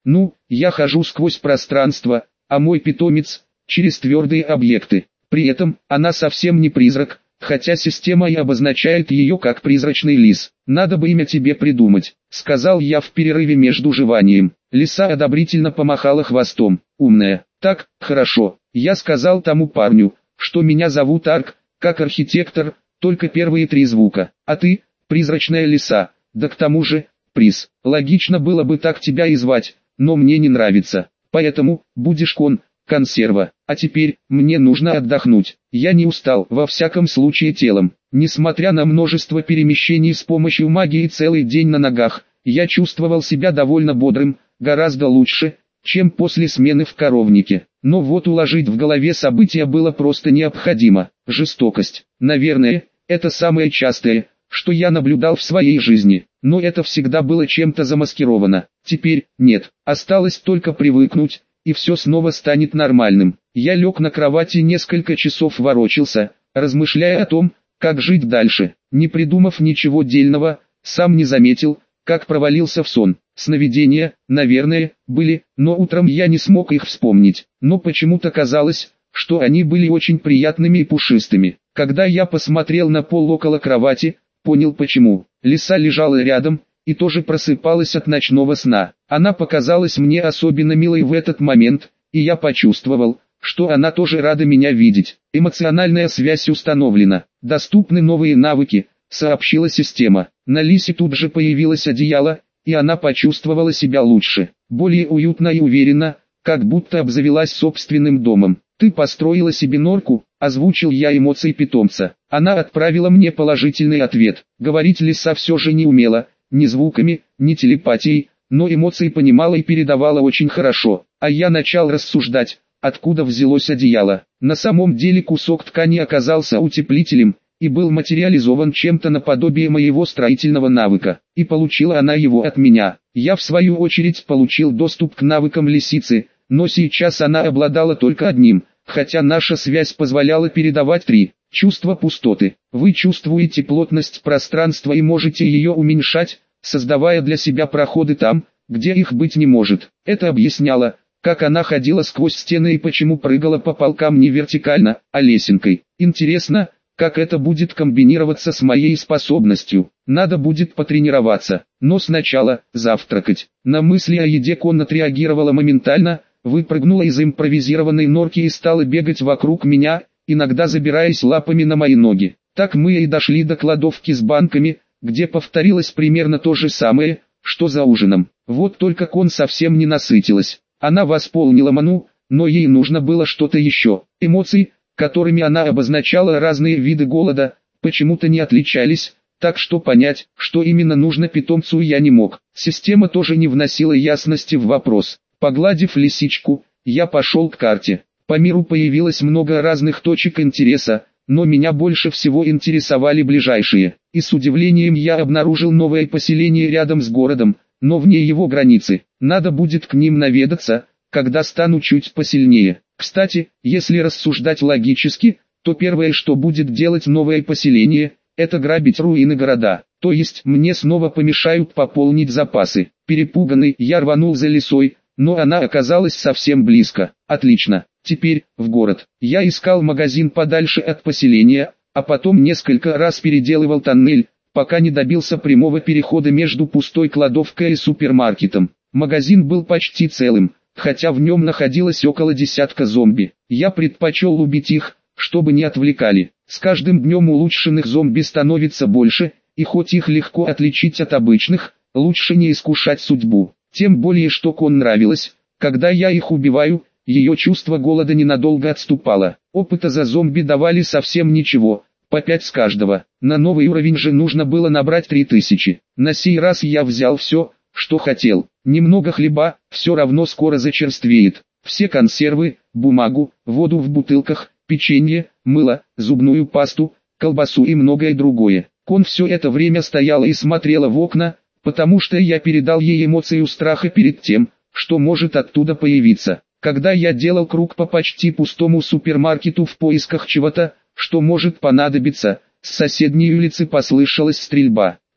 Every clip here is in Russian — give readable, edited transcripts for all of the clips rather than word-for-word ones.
Ну, я хожу сквозь пространство, а мой питомец – через твердые объекты. При этом, она совсем не призрак, хотя система и обозначает ее как призрачный лис. Надо бы имя тебе придумать, сказал я в перерыве между жеванием. Лиса одобрительно помахала хвостом. Умная. Так, хорошо. Я сказал тому парню, что меня зовут Арк, как архитектор, только первые 3 звука. А ты, призрачная лиса, да к тому же, приз. Логично было бы так тебя и звать, но мне не нравится. Поэтому, будешь консерва. А теперь, мне нужно отдохнуть. Я не устал, во всяком случае телом. Несмотря на множество перемещений с помощью магии целый день на ногах, я чувствовал себя довольно бодрым, гораздо лучше, чем после смены в коровнике. Но вот уложить в голове события было просто необходимо. Жестокость. Наверное, это самое частое, что я наблюдал в своей жизни. Но это всегда было чем-то замаскировано. Теперь, нет, осталось только привыкнуть, и все снова станет нормальным. Я лег на кровати, несколько часов ворочался, размышляя о том, как жить дальше. Не придумав ничего дельного, сам не заметил, как провалился в сон. Сновидения, наверное, были, но утром я не смог их вспомнить. Но почему-то казалось, что они были очень приятными и пушистыми. Когда я посмотрел на пол около кровати, понял почему. Лиса лежала рядом и тоже просыпалась от ночного сна. Она показалась мне особенно милой в этот момент, и я почувствовал, что она тоже рада меня видеть. Эмоциональная связь установлена. Доступны новые навыки, сообщила система. На Лисе тут же появилось одеяло, и она почувствовала себя лучше, более уютно и уверенно, как будто обзавелась собственным домом. «Ты построила себе норку?» – озвучил я эмоции питомца. Она отправила мне положительный ответ. Говорить лиса все же не умела, ни звуками, ни телепатией, но эмоции понимала и передавала очень хорошо. А я начал рассуждать, откуда взялось одеяло. На самом деле кусок ткани оказался утеплителем, и был материализован чем-то наподобие моего строительного навыка, и получила она его от меня. Я в свою очередь получил доступ к навыкам лисицы, но сейчас она обладала только одним, хотя наша связь позволяла передавать 3. Чувство пустоты. Вы чувствуете плотность пространства и можете ее уменьшать, создавая для себя проходы там, где их быть не может. Это объясняло, как она ходила сквозь стены и почему прыгала по полкам не вертикально, а лесенкой. Интересно, как это будет комбинироваться с моей способностью. Надо будет потренироваться, но сначала завтракать. На мысли о еде Кон отреагировала моментально, выпрыгнула из импровизированной норки и стала бегать вокруг меня, иногда забираясь лапами на мои ноги. Так мы и дошли до кладовки с банками, где повторилось примерно то же самое, что за ужином. Вот только Кон совсем не насытилась. Она восполнила ману, но ей нужно было что-то еще. Эмоции, которыми она обозначала разные виды голода, почему-то не отличались, так что понять, что именно нужно питомцу, я не мог. Система тоже не вносила ясности в вопрос. Погладив лисичку, я пошел к карте. По миру появилось много разных точек интереса, но меня больше всего интересовали ближайшие. И с удивлением я обнаружил новое поселение рядом с городом, но вне его границы. Надо будет к ним наведаться, когда стану чуть посильнее. Кстати, если рассуждать логически, то первое, что будет делать новое поселение, это грабить руины города. То есть мне снова помешают пополнить запасы. Перепуганный, я рванул за лисой, но она оказалась совсем близко. Отлично, теперь в город. Я искал магазин подальше от поселения, а потом несколько раз переделывал тоннель, пока не добился прямого перехода между пустой кладовкой и супермаркетом. Магазин был почти целым, хотя в нем находилось около десятка зомби. Я предпочел убить их, чтобы не отвлекали. С каждым днем улучшенных зомби становится больше, и хоть их легко отличить от обычных, лучше не искушать судьбу. Тем более что Кон нравилось, когда я их убиваю, ее чувство голода ненадолго отступало. Опыта за зомби давали совсем ничего, по 5 с каждого. На новый уровень же нужно было набрать 3000. На сей раз я взял все, что хотел. Немного хлеба, все равно скоро зачерствеет. Все консервы, бумагу, воду в бутылках, печенье, мыло, зубную пасту, колбасу и многое другое. Кон все это время стояла и смотрела в окна, потому что я передал ей эмоцию страха перед тем, что может оттуда появиться. Когда я делал круг по почти пустому супермаркету в поисках чего-то, что может понадобиться, с соседней улицы послышалась стрельба.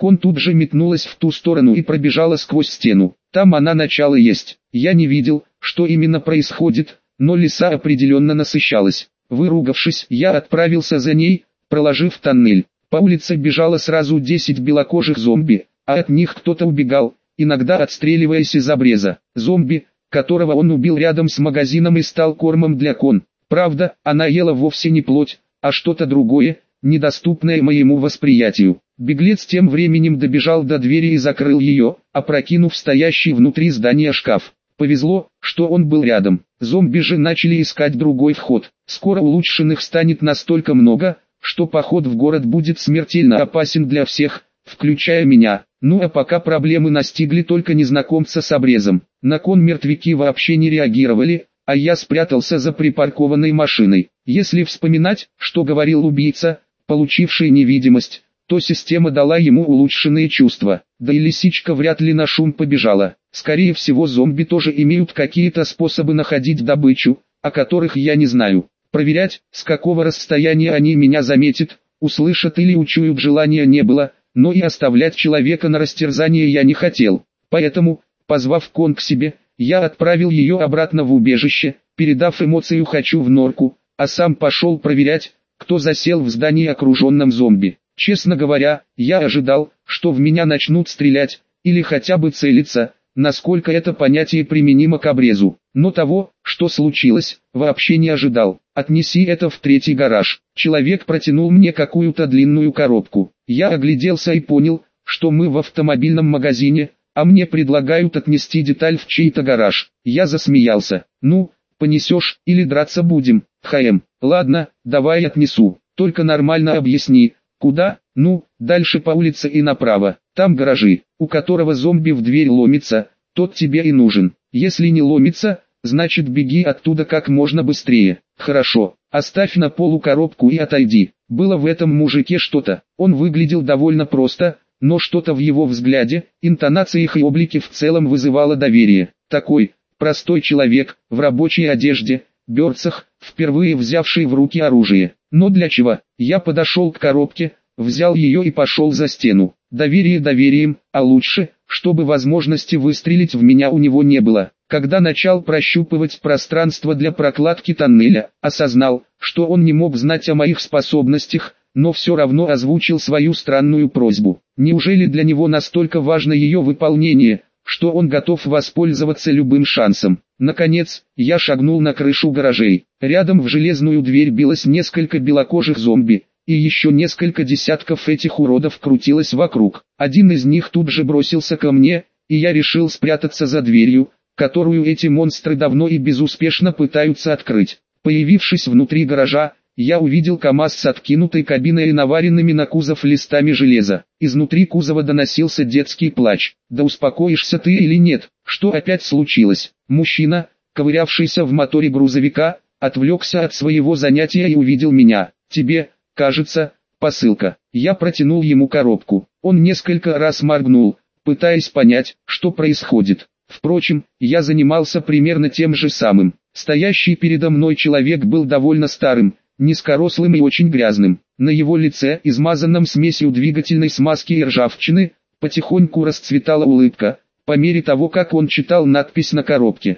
Кон тут же метнулась в ту сторону и пробежала сквозь стену. Там она начала есть. Я не видел, что именно происходит, но лиса определенно насыщалась. Выругавшись, я отправился за ней, проложив тоннель. По улице бежало сразу 10 белокожих зомби, а от них кто-то убегал, иногда отстреливаясь из обреза. Зомби, которого он убил рядом с магазином и стал кормом для Кон. Правда, она ела вовсе не плоть, а что-то другое, недоступное моему восприятию. Беглец тем временем добежал до двери и закрыл ее, опрокинув стоящий внутри здания шкаф. Повезло, что он был рядом. Зомби же начали искать другой вход. Скоро улучшенных станет настолько много, что поход в город будет смертельно опасен для всех, включая меня. Ну а пока проблемы настигли только незнакомца с обрезом. На Кон мертвяки вообще не реагировали, а я спрятался за припаркованной машиной. Если вспоминать, что говорил убийца, получивший невидимость, то система дала ему улучшенные чувства. Да и лисичка вряд ли на шум побежала. Скорее всего, зомби тоже имеют какие-то способы находить добычу, о которых я не знаю. Проверять, с какого расстояния они меня заметят, услышат или учуют, желания не было, но и оставлять человека на растерзание я не хотел. Поэтому, позвав Кон к себе, я отправил ее обратно в убежище, передав эмоцию «хочу в норку», а сам пошел проверять, кто засел в здании, окруженном зомби. Честно говоря, я ожидал, что в меня начнут стрелять, или хотя бы целиться, насколько это понятие применимо к обрезу. Но того, что случилось, вообще не ожидал. «Отнеси это в третий гараж». Человек протянул мне какую-то длинную коробку. Я огляделся и понял, что мы в автомобильном магазине, а мне предлагают отнести деталь в чей-то гараж. Я засмеялся. «Ну, понесешь, или драться будем, ХМ?» «Ладно, давай отнесу, только нормально объясни, куда?» «Ну, дальше по улице и направо, там гаражи, у которого зомби в дверь ломится, тот тебе и нужен. Если не ломится, значит беги оттуда как можно быстрее». «Хорошо, оставь на полу коробку и отойди». Было в этом мужике что-то, он выглядел довольно просто, но что-то в его взгляде, интонациях и облике в целом вызывало доверие. Такой, простой человек, в рабочей одежде, берцах, впервые взявший в руки оружие. Но для чего? Я подошел к коробке, взял ее и пошел за стену. Доверие доверием, а лучше, чтобы возможности выстрелить в меня у него не было. Когда начал прощупывать пространство для прокладки тоннеля, осознал, что он не мог знать о моих способностях, но все равно озвучил свою странную просьбу. Неужели для него настолько важно ее выполнение, что он готов воспользоваться любым шансом? Наконец, я шагнул на крышу гаражей. Рядом в железную дверь билось несколько белокожих зомби, и еще несколько десятков этих уродов крутилось вокруг. Один из них тут же бросился ко мне, и я решил спрятаться за дверью, которую эти монстры давно и безуспешно пытаются открыть. Появившись внутри гаража, я увидел КАМАЗ с откинутой кабиной и наваренными на кузов листами железа. Изнутри кузова доносился детский плач. «Да успокоишься ты или нет? Что опять случилось?» Мужчина, ковырявшийся в моторе грузовика, отвлекся от своего занятия и увидел меня. «Тебе, кажется, посылка». Я протянул ему коробку. Он несколько раз моргнул, пытаясь понять, что происходит. Впрочем, я занимался примерно тем же самым. Стоящий передо мной человек был довольно старым, низкорослым и очень грязным. На его лице, измазанном смесью двигательной смазки и ржавчины, потихоньку расцветала улыбка, по мере того, как он читал надпись на коробке.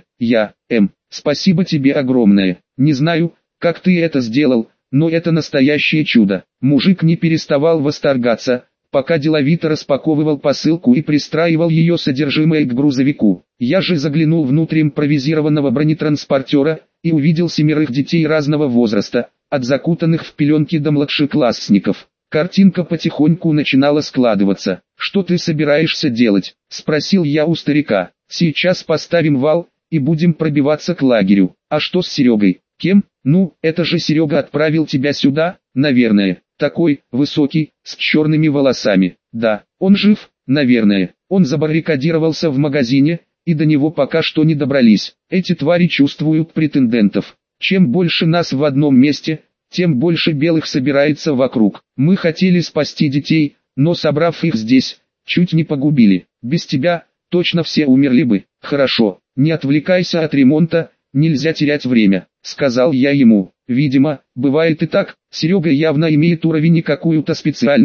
Спасибо тебе огромное. Не знаю, как ты это сделал, но это настоящее чудо». Мужик не переставал восторгаться, пока деловито распаковывал посылку и пристраивал ее содержимое к грузовику. Я же заглянул внутрь импровизированного бронетранспортера и увидел 7 детей разного возраста, от закутанных в пеленки до младшеклассников. Картинка потихоньку начинала складываться. «Что ты собираешься делать?» – спросил я у старика. «Сейчас поставим вал и будем пробиваться к лагерю». «А что с Серегой?» «Кем?» «Ну, это же Серега отправил тебя сюда, наверное. Такой, высокий, с черными волосами». «Да, он жив, наверное. Он забаррикадировался в магазине, и до него пока что не добрались. Эти твари чувствуют претендентов. Чем больше нас в одном месте, тем больше белых собирается вокруг. Мы хотели спасти детей, но собрав их здесь, чуть не погубили. Без тебя, точно все умерли бы». «Хорошо, не отвлекайся от ремонта, нельзя терять время», — сказал я ему. Видимо, бывает и так, Серега явно имеет уровень и какую-то специальность,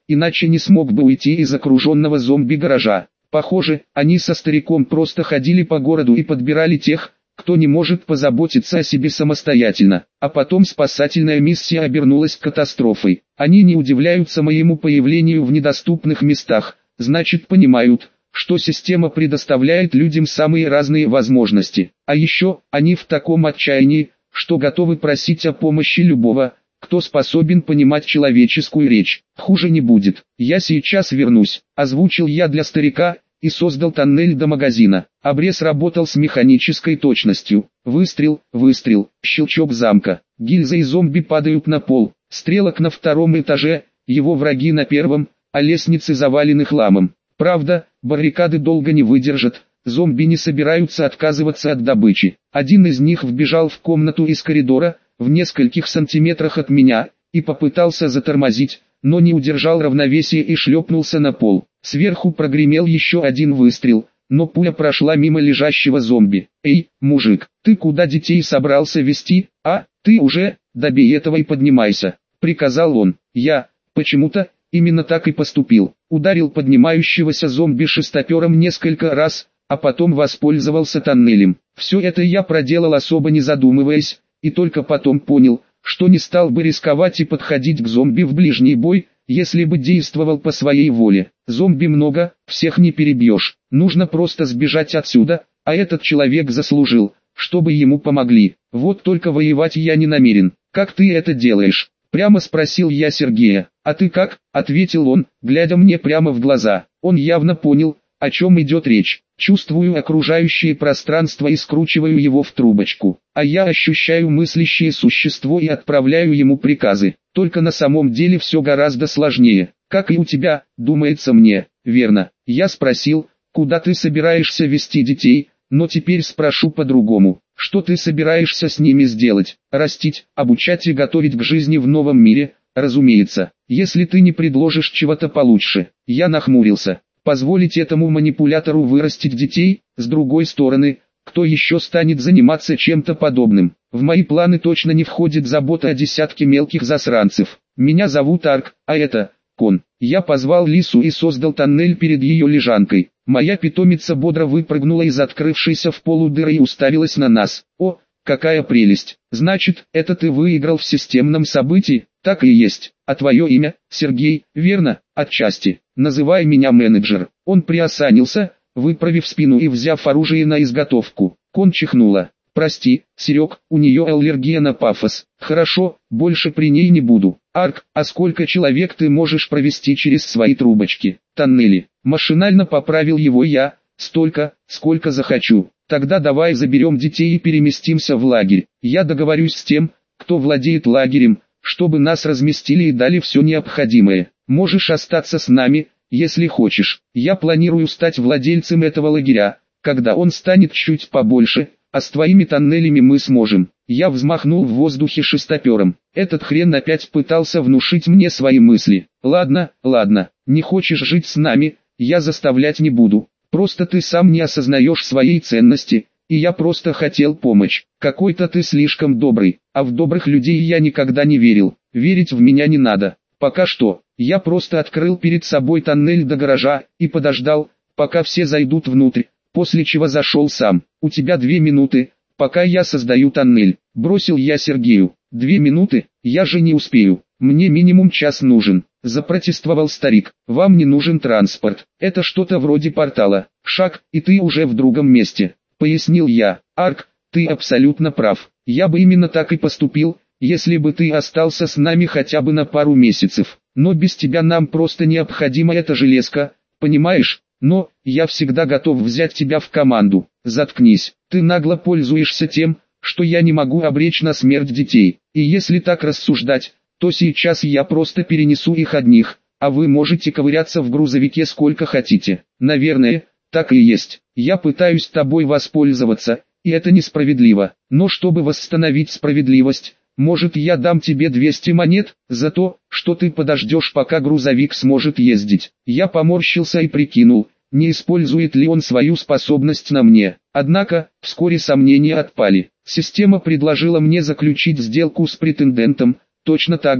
иначе не смог бы уйти из окруженного зомби-гаража. Похоже, они со стариком просто ходили по городу и подбирали тех, кто не может позаботиться о себе самостоятельно. А потом спасательная миссия обернулась катастрофой. Они не удивляются моему появлению в недоступных местах, значит понимают, что система предоставляет людям самые разные возможности. А еще, они в таком отчаянии, что готовы просить о помощи любого, кто способен понимать человеческую речь. Хуже не будет. Я сейчас вернусь, озвучил я для старика, и создал тоннель до магазина. Обрез работал с механической точностью. Выстрел, выстрел, щелчок замка. Гильзы и зомби падают на пол. Стрелок на втором этаже, его враги на первом, а лестницы завалены хламом. Правда, баррикады долго не выдержат. Зомби не собираются отказываться от добычи. Один из них вбежал в комнату из коридора, в нескольких сантиметрах от меня, и попытался затормозить, но не удержал равновесия и шлепнулся на пол. Сверху прогремел еще один выстрел, но пуля прошла мимо лежащего зомби. «Эй, мужик, ты куда детей собрался везти, а? Ты уже, добей этого и поднимайся», — приказал он. Я, почему-то, именно так и поступил. Ударил поднимающегося зомби шестопером несколько раз, а потом воспользовался тоннелем. Все это я проделал особо не задумываясь, и только потом понял, что не стал бы рисковать и подходить к зомби в ближний бой, если бы действовал по своей воле. Зомби много, всех не перебьешь, нужно просто сбежать отсюда, а этот человек заслужил, чтобы ему помогли. Вот только воевать я не намерен. «Как ты это делаешь?» — прямо спросил я Сергея. «А ты как?» — ответил он, глядя мне прямо в глаза. Он явно понял, о чем идет речь. Чувствую окружающее пространство и скручиваю его в трубочку. А я ощущаю мыслящее существо и отправляю ему приказы. Только на самом деле все гораздо сложнее. Как и у тебя, думается мне, верно? Я спросил, куда ты собираешься везти детей, но теперь спрошу по-другому. Что ты собираешься с ними сделать? Растить, обучать и готовить к жизни в новом мире, разумеется, если ты не предложишь чего-то получше. Я нахмурился. Позволить этому манипулятору вырастить детей? С другой стороны, кто еще станет заниматься чем-то подобным? В мои планы точно не входит забота о десятке мелких засранцев. Меня зовут Арк, а это Кон. Я позвал Лису и создал тоннель перед ее лежанкой. Моя питомица бодро выпрыгнула из открывшейся в полу дыры и уставилась на нас. О, какая прелесть! Значит, это ты выиграл в системном событии? Так и есть. А твое имя, Сергей, верно? Отчасти. Называй меня менеджер. Он приосанился, выправив спину и взяв оружие на изготовку. Кон чихнула. Прости, Серег, у нее аллергия на пафос. Хорошо, больше при ней не буду. Арк, а сколько человек ты можешь провести через свои трубочки? Тоннели. Машинально поправил его я. Столько, сколько захочу. Тогда давай заберем детей и переместимся в лагерь. Я договорюсь с тем, кто владеет лагерем, чтобы нас разместили и дали все необходимое. Можешь остаться с нами, если хочешь. Я планирую стать владельцем этого лагеря, когда он станет чуть побольше, а с твоими тоннелями мы сможем. Я взмахнул в воздухе шестопером. Этот хрен опять пытался внушить мне свои мысли. Ладно, ладно, не хочешь жить с нами, я заставлять не буду. Просто ты сам не осознаешь своей ценности, и я просто хотел помочь. Какой-то ты слишком добрый, а в добрых людей я никогда не верил. Верить в меня не надо. Пока что, я просто открыл перед собой тоннель до гаража, и подождал, пока все зайдут внутрь, после чего зашел сам. У тебя 2 минуты, пока я создаю тоннель, бросил я Сергею. 2 минуты, я же не успею, мне минимум час нужен. Запротестовал старик. Вам не нужен транспорт, это что-то вроде портала. Шаг, и ты уже в другом месте, пояснил я. Арк, ты абсолютно прав, я бы именно так и поступил, если бы ты остался с нами хотя бы на пару месяцев. Но без тебя нам просто необходима эта железка, понимаешь? Но, я всегда готов взять тебя в команду. Заткнись, ты нагло пользуешься тем, что я не могу обречь на смерть детей. И если так рассуждать, то сейчас я просто перенесу их одних, а вы можете ковыряться в грузовике сколько хотите. Наверное, так и есть. Я пытаюсь тобой воспользоваться, и это несправедливо. Но чтобы восстановить справедливость, может я дам тебе 200 монет, за то, что ты подождешь пока грузовик сможет ездить. Я поморщился и прикинул, не использует ли он свою способность на мне. Однако, вскоре сомнения отпали. Система предложила мне заключить сделку с претендентом, точно так же,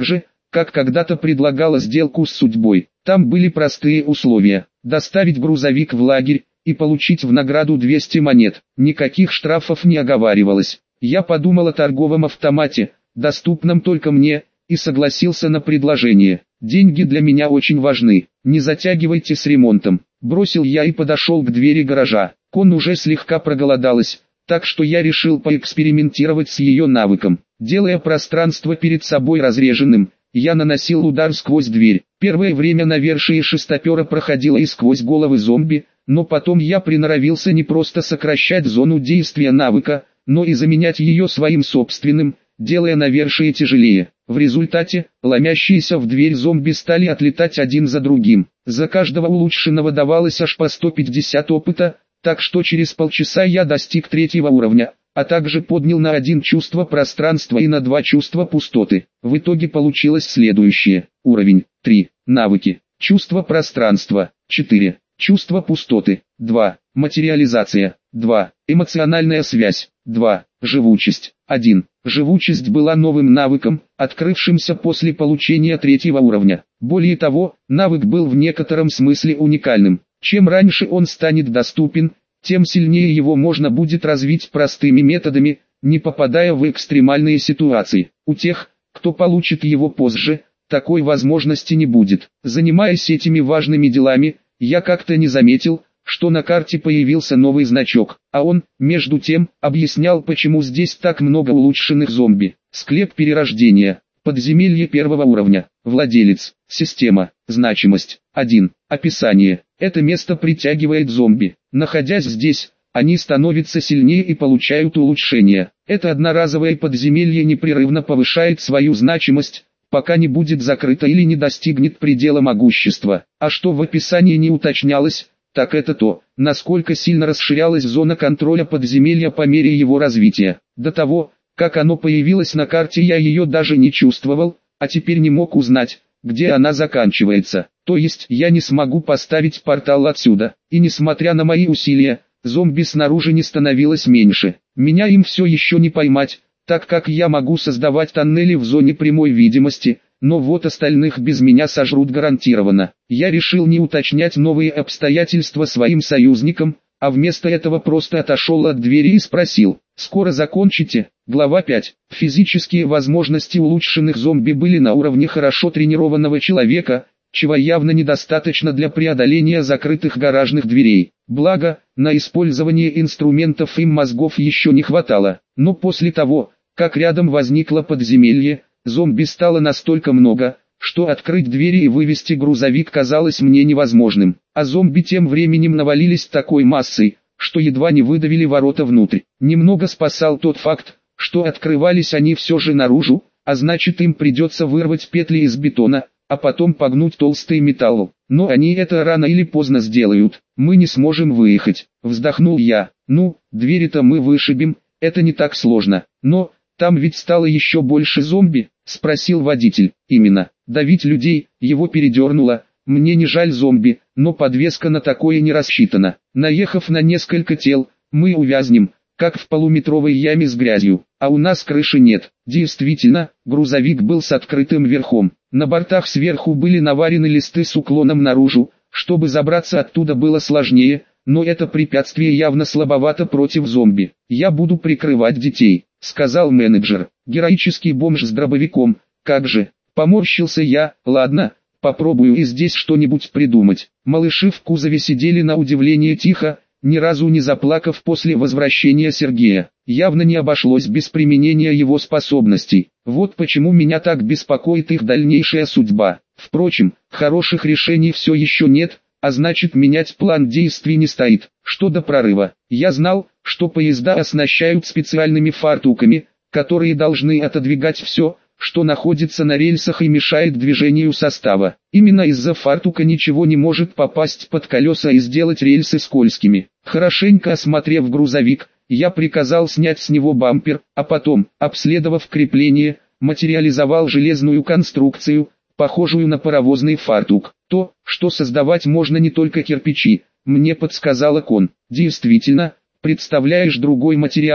как когда-то предлагала сделку с судьбой. Там были простые условия: доставить грузовик в лагерь и получить в награду 200 монет. Никаких штрафов не оговаривалось. Я подумал о торговом автомате, доступном только мне, и согласился на предложение. Деньги для меня очень важны. Не затягивайте с ремонтом. Бросил я и подошел к двери гаража. Кон уже слегка проголодалась, так что я решил поэкспериментировать с ее навыком. Делая пространство перед собой разреженным, я наносил удар сквозь дверь. Первое время навершие шестопера проходило и сквозь головы зомби, но потом я приноровился не просто сокращать зону действия навыка, но и заменять ее своим собственным, делая навершие тяжелее. В результате, ломящиеся в дверь зомби стали отлетать один за другим. За каждого улучшенного давалось аж по 150 опыта, так что через полчаса я достиг 3-го уровня, а также поднял на 1 чувство пространства и на 2 чувства пустоты. В итоге получилось следующее. Уровень 3. Навыки. Чувство пространства 4. Чувство пустоты 2. Материализация 2. Эмоциональная связь 2. Живучесть 1. Живучесть была новым навыком, открывшимся после получения 3-го уровня. Более того, навык был в некотором смысле уникальным. Чем раньше он станет доступен, тем сильнее его можно будет развить простыми методами, не попадая в экстремальные ситуации. У тех, кто получит его позже, такой возможности не будет. Занимаясь этими важными делами, я как-то не заметил, что на карте появился новый значок, а он, между тем, объяснял, почему здесь так много улучшенных зомби. Склеп перерождения. Подземелье 1-го уровня. Владелец. Система. Значимость. 1. Описание. Это место притягивает зомби. Находясь здесь, они становятся сильнее и получают улучшения. Это одноразовое подземелье непрерывно повышает свою значимость, пока не будет закрыто или не достигнет предела могущества. А что в описании не уточнялось, так это то, насколько сильно расширялась зона контроля подземелья по мере его развития. До того, как оно появилось на карте, я ее даже не чувствовал, а теперь не мог узнать, где она заканчивается. То есть я не смогу поставить портал отсюда. И несмотря на мои усилия, зомби снаружи не становилось меньше. Меня им все еще не поймать, так как я могу создавать тоннели в зоне прямой видимости, но вот остальных без меня сожрут гарантированно. Я решил не уточнять новые обстоятельства своим союзникам, а вместо этого просто отошел от двери и спросил: «Скоро закончите?» Глава 5. Физические возможности улучшенных зомби были на уровне хорошо тренированного человека, чего явно недостаточно для преодоления закрытых гаражных дверей. Благо, на использование инструментов им мозгов еще не хватало. Но после того, как рядом возникло подземелье, зомби стало настолько много, что открыть двери и вывести грузовик казалось мне невозможным. А зомби тем временем навалились такой массой, что едва не выдавили ворота внутрь. Немного спасал тот факт, что открывались они все же наружу, а значит им придется вырвать петли из бетона, а потом погнуть толстый металл. Но они это рано или поздно сделают. Мы не сможем выехать. Вздохнул я. Ну, двери-то мы вышибем, это не так сложно. Но, там ведь стало еще больше зомби, спросил водитель. Именно. Давить людей, его передернуло. Мне не жаль зомби, но подвеска на такое не рассчитана. Наехав на несколько тел, мы увязнем, как в полуметровой яме с грязью, а у нас крыши нет. Действительно, грузовик был с открытым верхом. На бортах сверху были наварены листы с уклоном наружу, чтобы забраться оттуда было сложнее, но это препятствие явно слабовато против зомби. «Я буду прикрывать детей», — сказал менеджер. «Героический бомж с дробовиком, как же». Поморщился я. «Ладно, попробую и здесь что-нибудь придумать». Малыши в кузове сидели на удивление тихо, ни разу не заплакав после возвращения Сергея. Явно не обошлось без применения его способностей. Вот почему меня так беспокоит их дальнейшая судьба. Впрочем, хороших решений все еще нет, а значит менять план действий не стоит. Что до прорыва, я знал, что поезда оснащают специальными фартуками, которые должны отодвигать все, что находится на рельсах и мешает движению состава. Именно из-за фартука ничего не может попасть под колеса и сделать рельсы скользкими. Хорошенько осмотрев грузовик, я приказал снять с него бампер, а потом, обследовав крепление, материализовал железную конструкцию, похожую на паровозный фартук. То, что создавать можно не только кирпичи, мне подсказала Кон. Действительно, представляешь другой материал,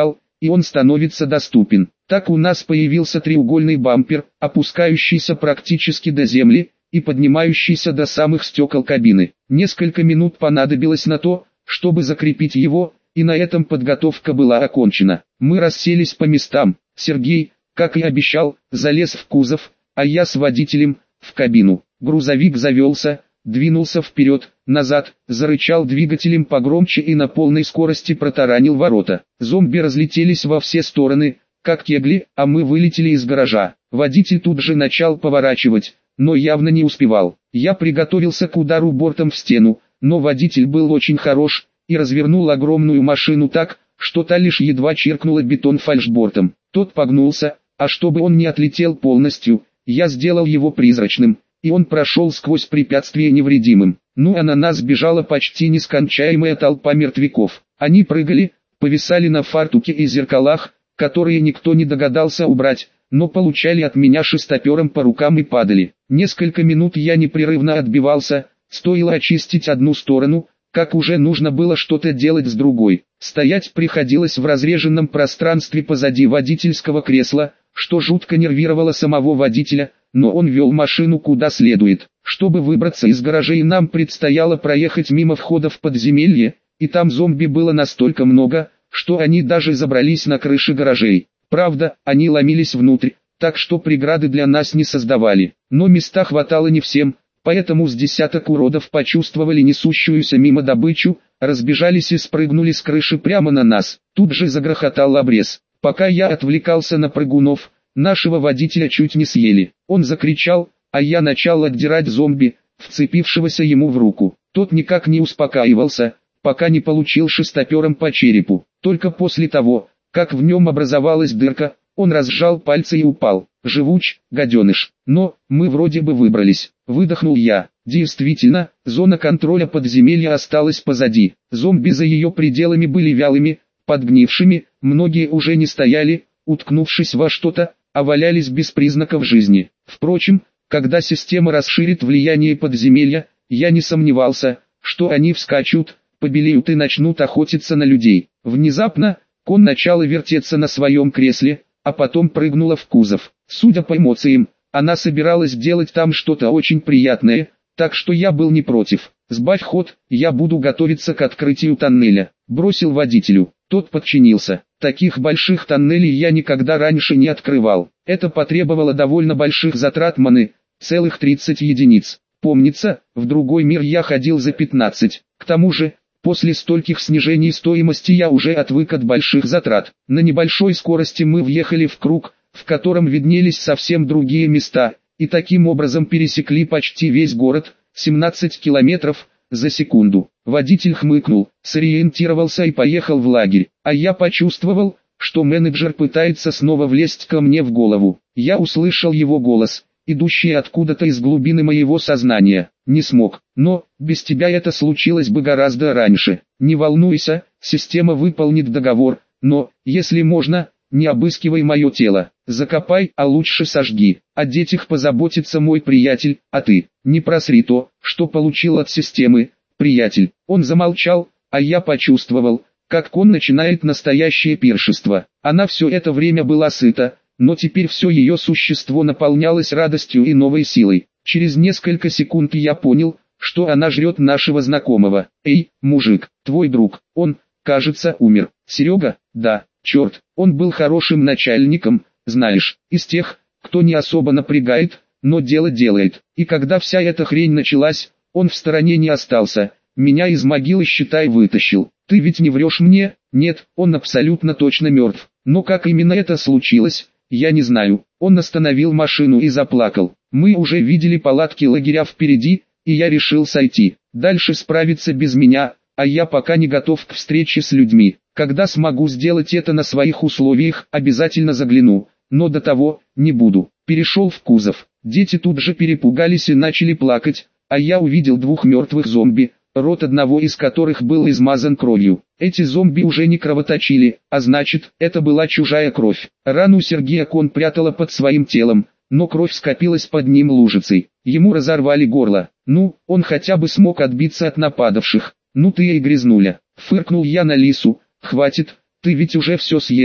и он становится доступен. Так у нас появился треугольный бампер, опускающийся практически до земли и поднимающийся до самых стекол кабины. Несколько минут понадобилось на то, чтобы закрепить его, и на этом подготовка была окончена. Мы расселись по местам. Сергей, как и обещал, залез в кузов, а я с водителем в кабину. Грузовик завелся, двинулся вперед, назад, зарычал двигателем погромче и на полной скорости протаранил ворота. Зомби разлетелись во все стороны, как кегли, а мы вылетели из гаража. Водитель тут же начал поворачивать, но явно не успевал. Я приготовился к удару бортом в стену, но водитель был очень хорош и развернул огромную машину так, что та лишь едва чиркнула бетон фальшбортом. Тот погнулся, а чтобы он не отлетел полностью, я сделал его призрачным, и он прошел сквозь препятствие невредимым. Ну а на нас бежала почти нескончаемая толпа мертвяков. Они прыгали, повисали на фартуке и зеркалах, которые никто не догадался убрать, но получали от меня шестопером по рукам и падали. Несколько минут я непрерывно отбивался, стоило очистить одну сторону, как уже нужно было что-то делать с другой. Стоять приходилось в разреженном пространстве позади водительского кресла, что жутко нервировало самого водителя, но он вел машину куда следует. Чтобы выбраться из гаражей, нам предстояло проехать мимо входа в подземелье, и там зомби было настолько много, что они даже забрались на крыши гаражей. Правда, они ломились внутрь, так что преграды для нас не создавали. Но места хватало не всем, поэтому с десяток уродов почувствовали несущуюся мимо добычу, разбежались и спрыгнули с крыши прямо на нас. Тут же загрохотал обрез. Пока я отвлекался на прыгунов, нашего водителя чуть не съели. Он закричал, а я начал отдирать зомби, вцепившегося ему в руку. Тот никак не успокаивался, пока не получил шестопером по черепу. Только после того, как в нем образовалась дырка, он разжал пальцы и упал. Живуч, гаденыш. Но, мы вроде бы выбрались. Выдохнул я. Действительно, зона контроля подземелья осталась позади. Зомби за ее пределами были вялыми, подгнившими, многие уже не стояли, уткнувшись во что-то, а валялись без признаков жизни. Впрочем, когда система расширит влияние подземелья, я не сомневался, что они вскачут, побелеют и начнут охотиться на людей. Внезапно, Кон начала вертеться на своем кресле, а потом прыгнула в кузов. Судя по эмоциям, она собиралась делать там что-то очень приятное, так что я был не против. «Сбавь ход, я буду готовиться к открытию тоннеля», — бросил водителю. Тот подчинился. Таких больших тоннелей я никогда раньше не открывал. Это потребовало довольно больших затрат маны, целых 30 единиц. Помнится, в другой мир я ходил за 15. К тому же, после стольких снижений стоимости я уже отвык от больших затрат. На небольшой скорости мы въехали в круг, в котором виднелись совсем другие места, и таким образом пересекли почти весь город, 17 километров за секунду. Водитель хмыкнул, сориентировался и поехал в лагерь, а я почувствовал, что менеджер пытается снова влезть ко мне в голову. Я услышал его голос, идущий откуда-то из глубины моего сознания. Не смог, но, без тебя это случилось бы гораздо раньше. Не волнуйся, система выполнит договор, но, если можно, не обыскивай мое тело. Закопай, а лучше сожги. О детях позаботится мой приятель, а ты, не просри то, что получил от системы, приятель. Он замолчал, а я почувствовал, как он начинает настоящее пиршество. Она все это время была сыта, но теперь все ее существо наполнялось радостью и новой силой. Через несколько секунд я понял, что она жрет нашего знакомого. «Эй, мужик, твой друг, он, кажется, умер». «Серега?» «Да, черт, он был хорошим начальником, знаешь, из тех, кто не особо напрягает, но дело делает. И когда вся эта хрень началась, он в стороне не остался, меня из могилы, считай, вытащил. Ты ведь не врешь мне?» «Нет, он абсолютно точно мертв. Но как именно это случилось, я не знаю». Он остановил машину и заплакал. Мы уже видели палатки лагеря впереди, и я решил сойти. Дальше справиться без меня, а я пока не готов к встрече с людьми. Когда смогу сделать это на своих условиях, обязательно загляну, но до того, не буду. Перешел в кузов. Дети тут же перепугались и начали плакать, а я увидел двух мертвых зомби, рот одного из которых был измазан кровью. Эти зомби уже не кровоточили, а значит, это была чужая кровь. Рану Сергея Кон прятала под своим телом, но кровь скопилась под ним лужицей. Ему разорвали горло. Ну, он хотя бы смог отбиться от нападавших. «Ну ты и грязнуля», — фыркнул я на Лису. «Хватит, ты ведь уже все съела,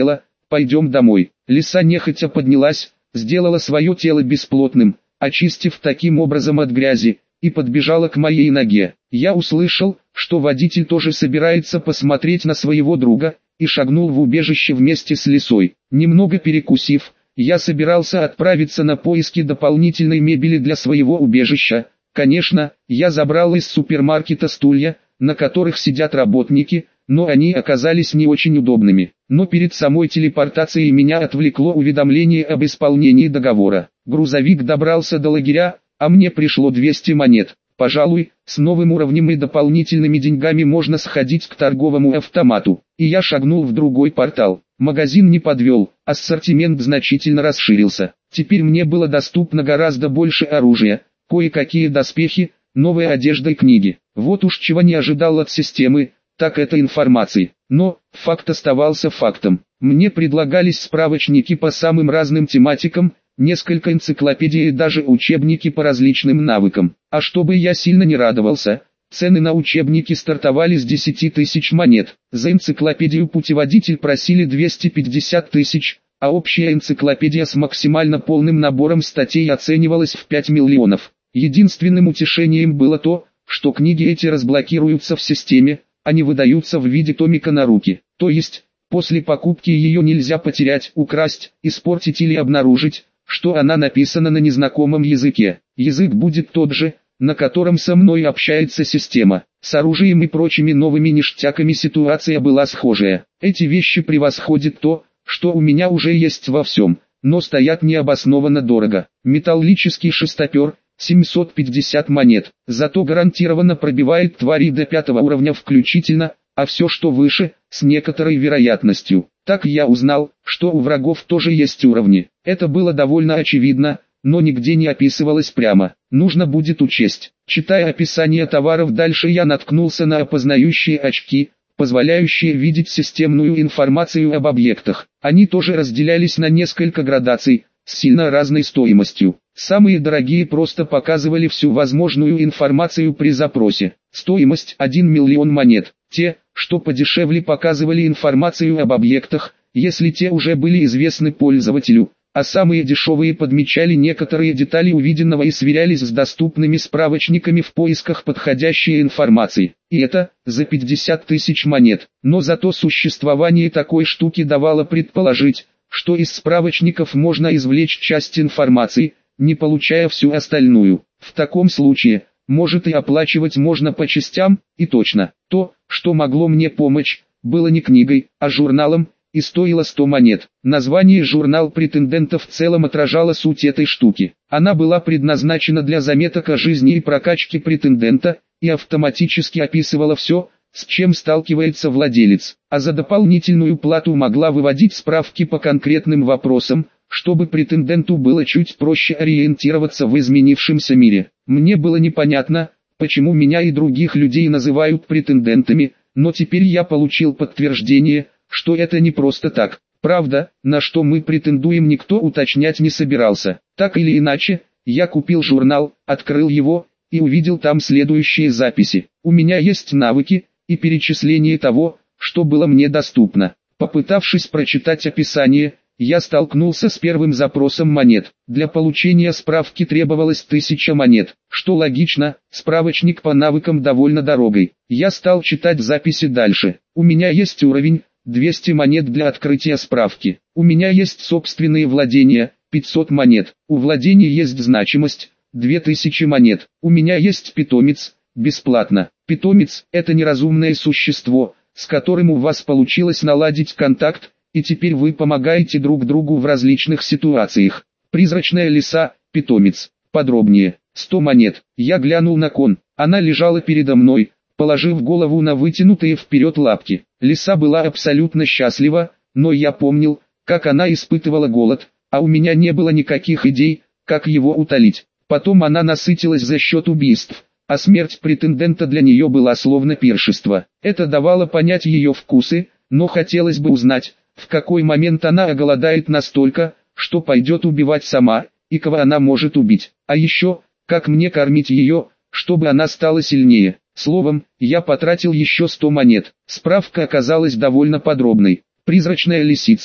пойдем домой. Лиса нехотя поднялась, сделала свое тело бесплотным, очистив таким образом от грязи, и подбежала к моей ноге. Я услышал, что водитель тоже собирается посмотреть на своего друга, и шагнул в убежище вместе с лисой. Немного перекусив, я собирался отправиться на поиски дополнительной мебели для своего убежища. Конечно, я забрал из супермаркета стулья, на которых сидят работники, но они оказались не очень удобными. Но перед самой телепортацией меня отвлекло уведомление об исполнении договора. Грузовик добрался до лагеря, а мне пришло 200 монет. Пожалуй, с новым уровнем и дополнительными деньгами можно сходить к торговому автомату. И я шагнул в другой портал. Магазин не подвел, ассортимент значительно расширился. Теперь мне было доступно гораздо больше оружия, кое-какие доспехи, новая одежда и книги. Вот уж чего не ожидал от системы, так это информации. Но, факт оставался фактом. Мне предлагались справочники по самым разным тематикам, несколько энциклопедий и даже учебники по различным навыкам. А чтобы я сильно не радовался, цены на учебники стартовали с 10 тысяч монет. За энциклопедию путеводитель просили 250 тысяч, а общая энциклопедия с максимально полным набором статей оценивалась в 5 миллионов. Единственным утешением было то, что книги эти разблокируются в системе, а не выдаются в виде томика на руки. То есть, после покупки ее нельзя потерять, украсть, испортить или обнаружить, что она написана на незнакомом языке. Язык будет тот же, на котором со мной общается система. С оружием и прочими новыми ништяками ситуация была схожая. Эти вещи превосходят то, что у меня уже есть во всем, но стоят необоснованно дорого. Металлический шестопер, 750 монет, зато гарантированно пробивает твари до 5 уровня включительно, а все что выше, с некоторой вероятностью. Так я узнал, что у врагов тоже есть уровни. Это было довольно очевидно, но нигде не описывалось прямо. Нужно будет учесть. Читая описание товаров дальше, я наткнулся на опознающие очки, позволяющие видеть системную информацию об объектах. Они тоже разделялись на несколько градаций, с сильно разной стоимостью. Самые дорогие просто показывали всю возможную информацию при запросе. Стоимость 1 миллион монет. Те, что подешевле, показывали информацию об объектах, если те уже были известны пользователю, а самые дешевые подмечали некоторые детали увиденного и сверялись с доступными справочниками в поисках подходящей информации. И это за 50 тысяч монет. Но зато существование такой штуки давало предположить, что из справочников можно извлечь часть информации, не получая всю остальную. В таком случае, может, и оплачивать можно по частям, и точно. То, что могло мне помочь, было не книгой, а журналом, и стоило 100 монет. Название «Журнал претендента» в целом отражало суть этой штуки. Она была предназначена для заметок о жизни и прокачке претендента, и автоматически описывала все, с чем сталкивается владелец, а за дополнительную плату могла выводить справки по конкретным вопросам, чтобы претенденту было чуть проще ориентироваться в изменившемся мире. Мне было непонятно, почему меня и других людей называют претендентами, но теперь я получил подтверждение, что это не просто так. Правда, на что мы претендуем, никто уточнять не собирался. Так или иначе, я купил журнал, открыл его, и увидел там следующие записи. У меня есть навыки, и перечисление того, что было мне доступно. Попытавшись прочитать описание, я столкнулся с первым запросом монет. Для получения справки требовалось 1000 монет, что логично, справочник по навыкам довольно дорогой. Я стал читать записи дальше. У меня есть уровень, 200 монет для открытия справки. У меня есть собственные владения, 500 монет. У владений есть значимость, 2000 монет. У меня есть питомец, бесплатно. Питомец – это неразумное существо, с которым у вас получилось наладить контакт, и теперь вы помогаете друг другу в различных ситуациях. Призрачная лиса, питомец. Подробнее. 100 монет. Я глянул на кон. Она лежала передо мной, положив голову на вытянутые вперед лапки. Лиса была абсолютно счастлива, но я помнил, как она испытывала голод, а у меня не было никаких идей, как его утолить. Потом она насытилась за счет убийств, а смерть претендента для нее была словно пиршество. Это давало понять ее вкусы, но хотелось бы узнать, в какой момент она оголодает настолько, что пойдет убивать сама, и кого она может убить. А еще, как мне кормить ее, чтобы она стала сильнее. Словом, я потратил еще 100 монет. Справка оказалась довольно подробной. Призрачная лисица,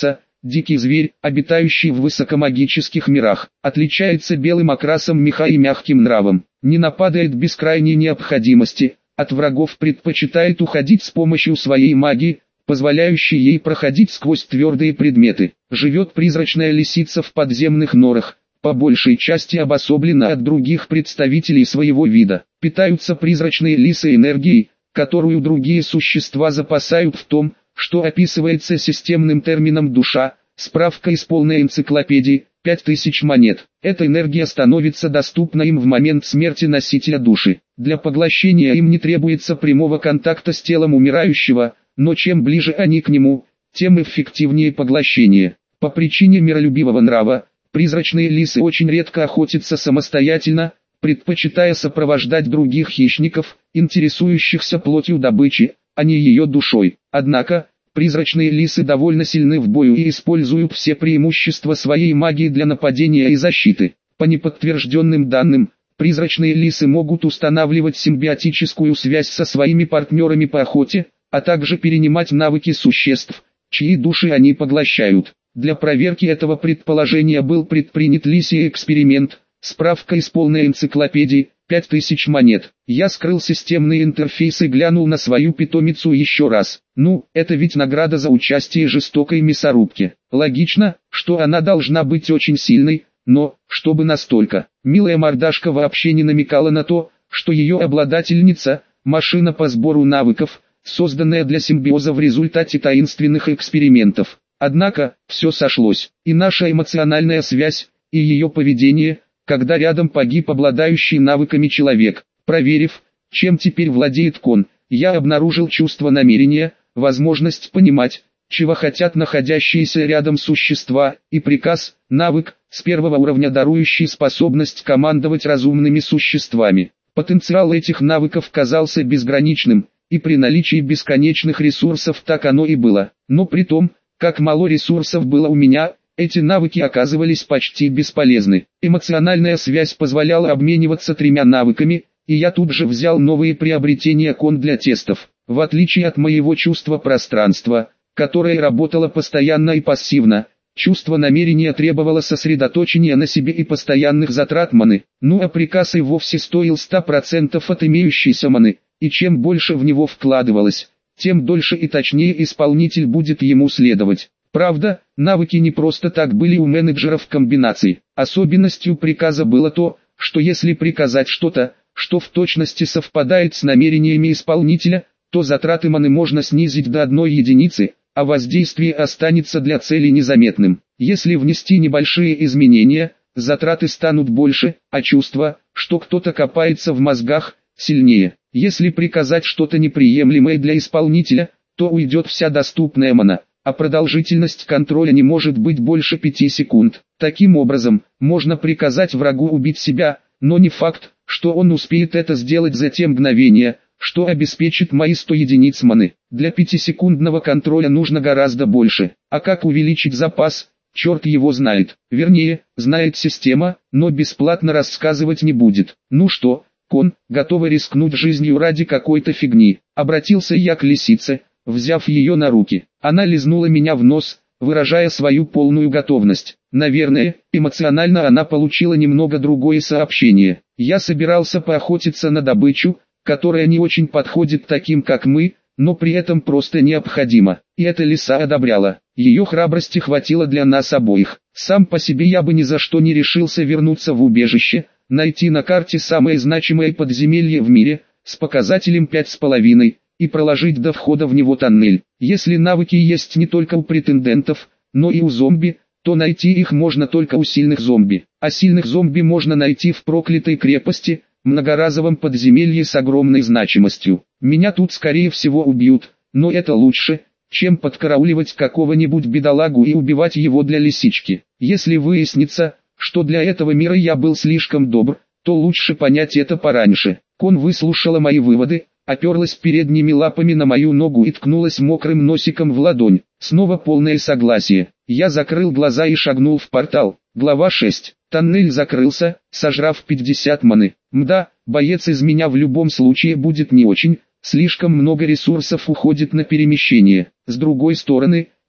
дикий зверь, обитающий в высокомагических мирах, отличается белым окрасом меха и мягким нравом, не нападает без крайней необходимости, от врагов предпочитает уходить с помощью своей магии, позволяющей ей проходить сквозь твердые предметы. Живет призрачная лисица в подземных норах, по большей части обособлена от других представителей своего вида. Питаются призрачные лисы энергией, которую другие существа запасают в том, что описывается системным термином «душа», справка из полной энциклопедии, 5000 монет. Эта энергия становится доступна им в момент смерти носителя души. Для поглощения им не требуется прямого контакта с телом умирающего, но чем ближе они к нему, тем эффективнее поглощение. По причине миролюбивого нрава, призрачные лисы очень редко охотятся самостоятельно, предпочитая сопровождать других хищников, интересующихся плотью добычи, а не ее душой. Однако, призрачные лисы довольно сильны в бою и используют все преимущества своей магии для нападения и защиты. По неподтвержденным данным, призрачные лисы могут устанавливать симбиотическую связь со своими партнерами по охоте, а также перенимать навыки существ, чьи души они поглощают. Для проверки этого предположения был предпринят лисий эксперимент, справка из полной энциклопедии, 5000 монет. Я скрыл системный интерфейс и глянул на свою питомицу еще раз. Ну, это ведь награда за участие в жестокой мясорубке. Логично, что она должна быть очень сильной, но, чтобы настолько. Милая мордашка вообще не намекала на то, что ее обладательница – машина по сбору навыков, созданная для симбиоза в результате таинственных экспериментов. Однако, все сошлось, и наша эмоциональная связь, и ее поведение, когда рядом погиб обладающий навыками человек. Проверив, чем теперь владеет Кон, я обнаружил чувство намерения, возможность понимать, чего хотят находящиеся рядом существа, и приказ, навык, с первого уровня дарующий способность командовать разумными существами. Потенциал этих навыков казался безграничным, и при наличии бесконечных ресурсов так оно и было. Но при том, как мало ресурсов было у меня, эти навыки оказывались почти бесполезны. Эмоциональная связь позволяла обмениваться 3 навыками, и я тут же взял новые приобретения Кон для тестов. В отличие от моего чувства пространства, которое работало постоянно и пассивно, чувство намерения требовало сосредоточения на себе и постоянных затрат маны. Ну а приказ и вовсе стоил 100% от имеющейся маны, и чем больше в него вкладывалось, тем дольше и точнее исполнитель будет ему следовать. Правда, навыки не просто так были у менеджеров комбинаций. Особенностью приказа было то, что если приказать что-то, что в точности совпадает с намерениями исполнителя, то затраты маны можно снизить до 1 единицы, а воздействие останется для цели незаметным. Если внести небольшие изменения, затраты станут больше, а чувство, что кто-то копается в мозгах, сильнее. Если приказать что-то неприемлемое для исполнителя, то уйдет вся доступная мана, а продолжительность контроля не может быть больше 5 секунд. Таким образом, можно приказать врагу убить себя, но не факт, что он успеет это сделать за те мгновения, что обеспечит мои 100 единиц маны. Для 5-секундного контроля нужно гораздо больше. А как увеличить запас, черт его знает. Вернее, знает система, но бесплатно рассказывать не будет. Ну что, Кон, готова рискнуть жизнью ради какой-то фигни? Обратился я к лисице, взяв ее на руки. Она лизнула меня в нос, выражая свою полную готовность. Наверное, эмоционально она получила немного другое сообщение. Я собирался поохотиться на добычу, которая не очень подходит таким как мы, но при этом просто необходима. И эта лиса одобряла. Ее храбрости хватило для нас обоих. Сам по себе я бы ни за что не решился вернуться в убежище, найти на карте самое значимое подземелье в мире, с показателем 5,5, и проложить до входа в него тоннель. Если навыки есть не только у претендентов, но и у зомби, то найти их можно только у сильных зомби. А сильных зомби можно найти в проклятой крепости, многоразовом подземелье с огромной значимостью. Меня тут скорее всего убьют, но это лучше, чем подкарауливать какого-нибудь бедолагу и убивать его для лисички. Если выяснится, что для этого мира я был слишком добр, то лучше понять это пораньше. Кон выслушала мои выводы, оперлась передними лапами на мою ногу и ткнулась мокрым носиком в ладонь. Снова полное согласие. Я закрыл глаза и шагнул в портал. Глава 6. Тоннель закрылся, сожрав 50 маны. Мда, боец из меня в любом случае будет не очень, слишком много ресурсов уходит на перемещение. С другой стороны,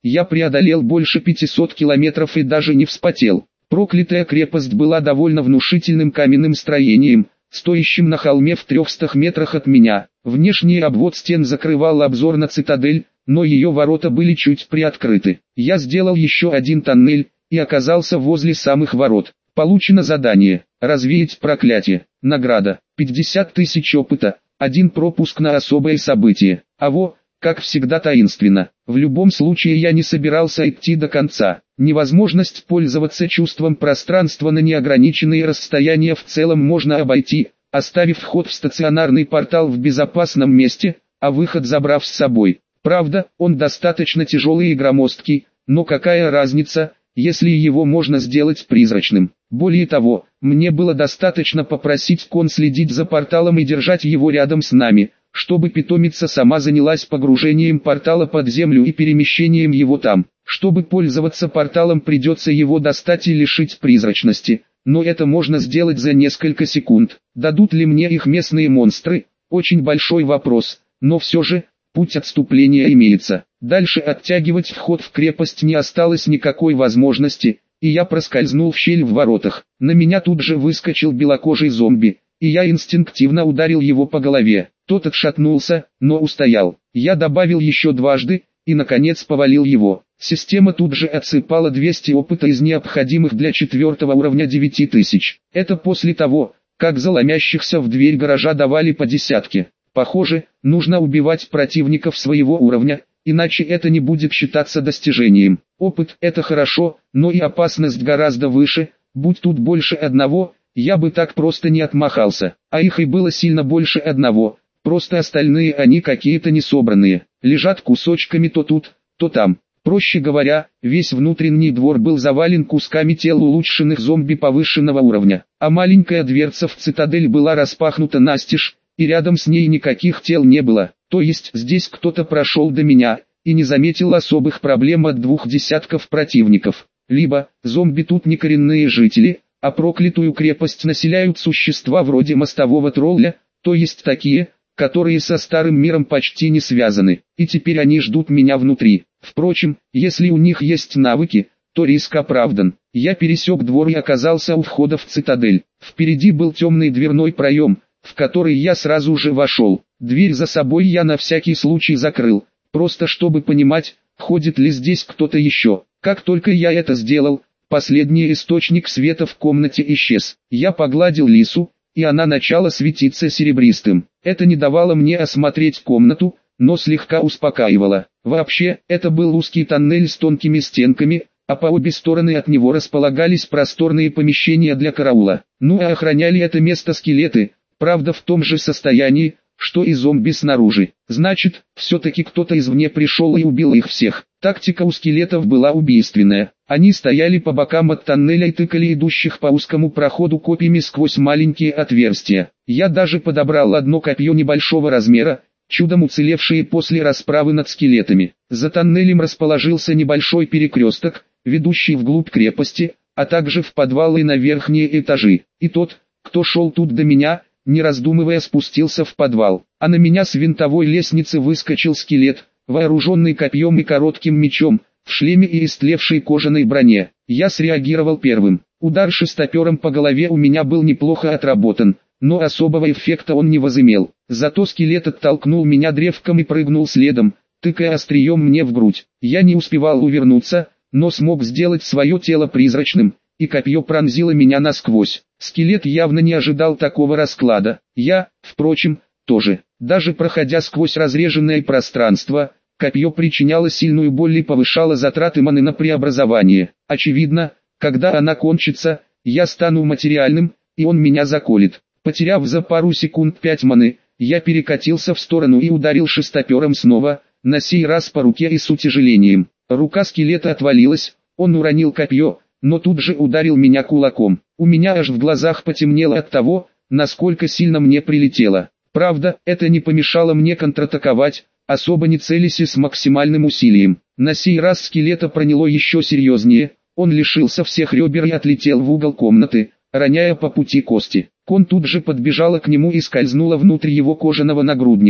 Я преодолел больше 500 километров и даже не вспотел. Проклятая крепость была довольно внушительным каменным строением, стоящим на холме в 300 метрах от меня. Внешний обвод стен закрывал обзор на цитадель, но ее ворота были чуть приоткрыты. Я сделал еще один тоннель и оказался возле самых ворот. Получено задание «Развеять проклятие». Награда 50 тысяч опыта, 1 пропуск на особое событие. Как всегда таинственно. В любом случае я не собирался идти до конца. Невозможность пользоваться чувством пространства на неограниченные расстояния в целом можно обойти, оставив вход в стационарный портал в безопасном месте, а выход забрав с собой. Правда, он достаточно тяжелый и громоздкий, но какая разница, если его можно сделать призрачным. Более того, мне было достаточно попросить Кон следить за порталом и держать его рядом с нами, чтобы питомица сама занялась погружением портала под землю и перемещением его там. Чтобы пользоваться порталом, придется его достать и лишить призрачности, но это можно сделать за несколько секунд. Дадут ли мне их местные монстры? Очень большой вопрос, но все же, путь отступления имеется. Дальше оттягивать вход в крепость не осталось никакой возможности, и я проскользнул в щель в воротах. На меня тут же выскочил белокожий зомби, и я инстинктивно ударил его по голове. Тот отшатнулся, но устоял. Я добавил еще дважды, и наконец повалил его. Система тут же отсыпала 200 опыта из необходимых для 4-го уровня 9000. Это после того, как за ломящихся в дверь гаража давали по десятке. Похоже, нужно убивать противников своего уровня, иначе это не будет считаться достижением. Опыт – это хорошо, но и опасность гораздо выше. Будь тут больше одного, я бы так просто не отмахался. А их и было сильно больше одного. Просто остальные они какие-то несобранные, лежат кусочками то тут, то там. Проще говоря, весь внутренний двор был завален кусками тел улучшенных зомби повышенного уровня, а маленькая дверца в цитадель была распахнута настежь, и рядом с ней никаких тел не было. То есть здесь кто-то прошел до меня, и не заметил особых проблем от 2 десятков противников. Либо, зомби тут не коренные жители, а проклятую крепость населяют существа вроде мостового тролля, то есть такие, которые со старым миром почти не связаны, и теперь они ждут меня внутри. Впрочем, если у них есть навыки, то риск оправдан. Я пересек двор и оказался у входа в цитадель. Впереди был темный дверной проем, в который я сразу же вошел. Дверь за собой я на всякий случай закрыл, просто чтобы понимать, ходит ли здесь кто-то еще. Как только я это сделал, последний источник света в комнате исчез. Я погладил лису, и она начала светиться серебристым. Это не давало мне осмотреть комнату, но слегка успокаивало. Вообще, это был узкий тоннель с тонкими стенками, а по обе стороны от него располагались просторные помещения для караула. Ну а охраняли это место скелеты, правда в том же состоянии, что и зомби снаружи. Значит, все-таки кто-то извне пришел и убил их всех. Тактика у скелетов была убийственная. Они стояли по бокам от тоннеля и тыкали идущих по узкому проходу копьями сквозь маленькие отверстия. Я даже подобрал одно копье небольшого размера, чудом уцелевшие после расправы над скелетами. За тоннелем расположился небольшой перекресток, ведущий вглубь крепости, а также в подвалы и на верхние этажи. И тот, кто шел тут до меня, не раздумывая спустился в подвал, а на меня с винтовой лестницы выскочил скелет, вооруженный копьем и коротким мечом, в шлеме и истлевшей кожаной броне. Я среагировал первым. Удар шестопером по голове у меня был неплохо отработан, но особого эффекта он не возымел. Зато скелет оттолкнул меня древком и прыгнул следом, тыкая острием мне в грудь. Я не успевал увернуться, но смог сделать свое тело призрачным, и копье пронзило меня насквозь. Скелет явно не ожидал такого расклада. Я, впрочем, тоже. Даже проходя сквозь разреженное пространство, копье причиняло сильную боль и повышало затраты маны на преобразование. Очевидно, когда она кончится, я стану материальным, и он меня заколет. Потеряв за пару секунд 5 маны, я перекатился в сторону и ударил шестопером снова, на сей раз по руке и с утяжелением. Рука скелета отвалилась, он уронил копье, но тут же ударил меня кулаком. У меня аж в глазах потемнело от того, насколько сильно мне прилетело. Правда, это не помешало мне контратаковать, особо не целясь и с максимальным усилием. На сей раз скелета проняло еще серьезнее, он лишился всех ребер и отлетел в угол комнаты, роняя по пути кости. Кон тут же подбежала к нему и скользнула внутрь его кожаного нагрудника.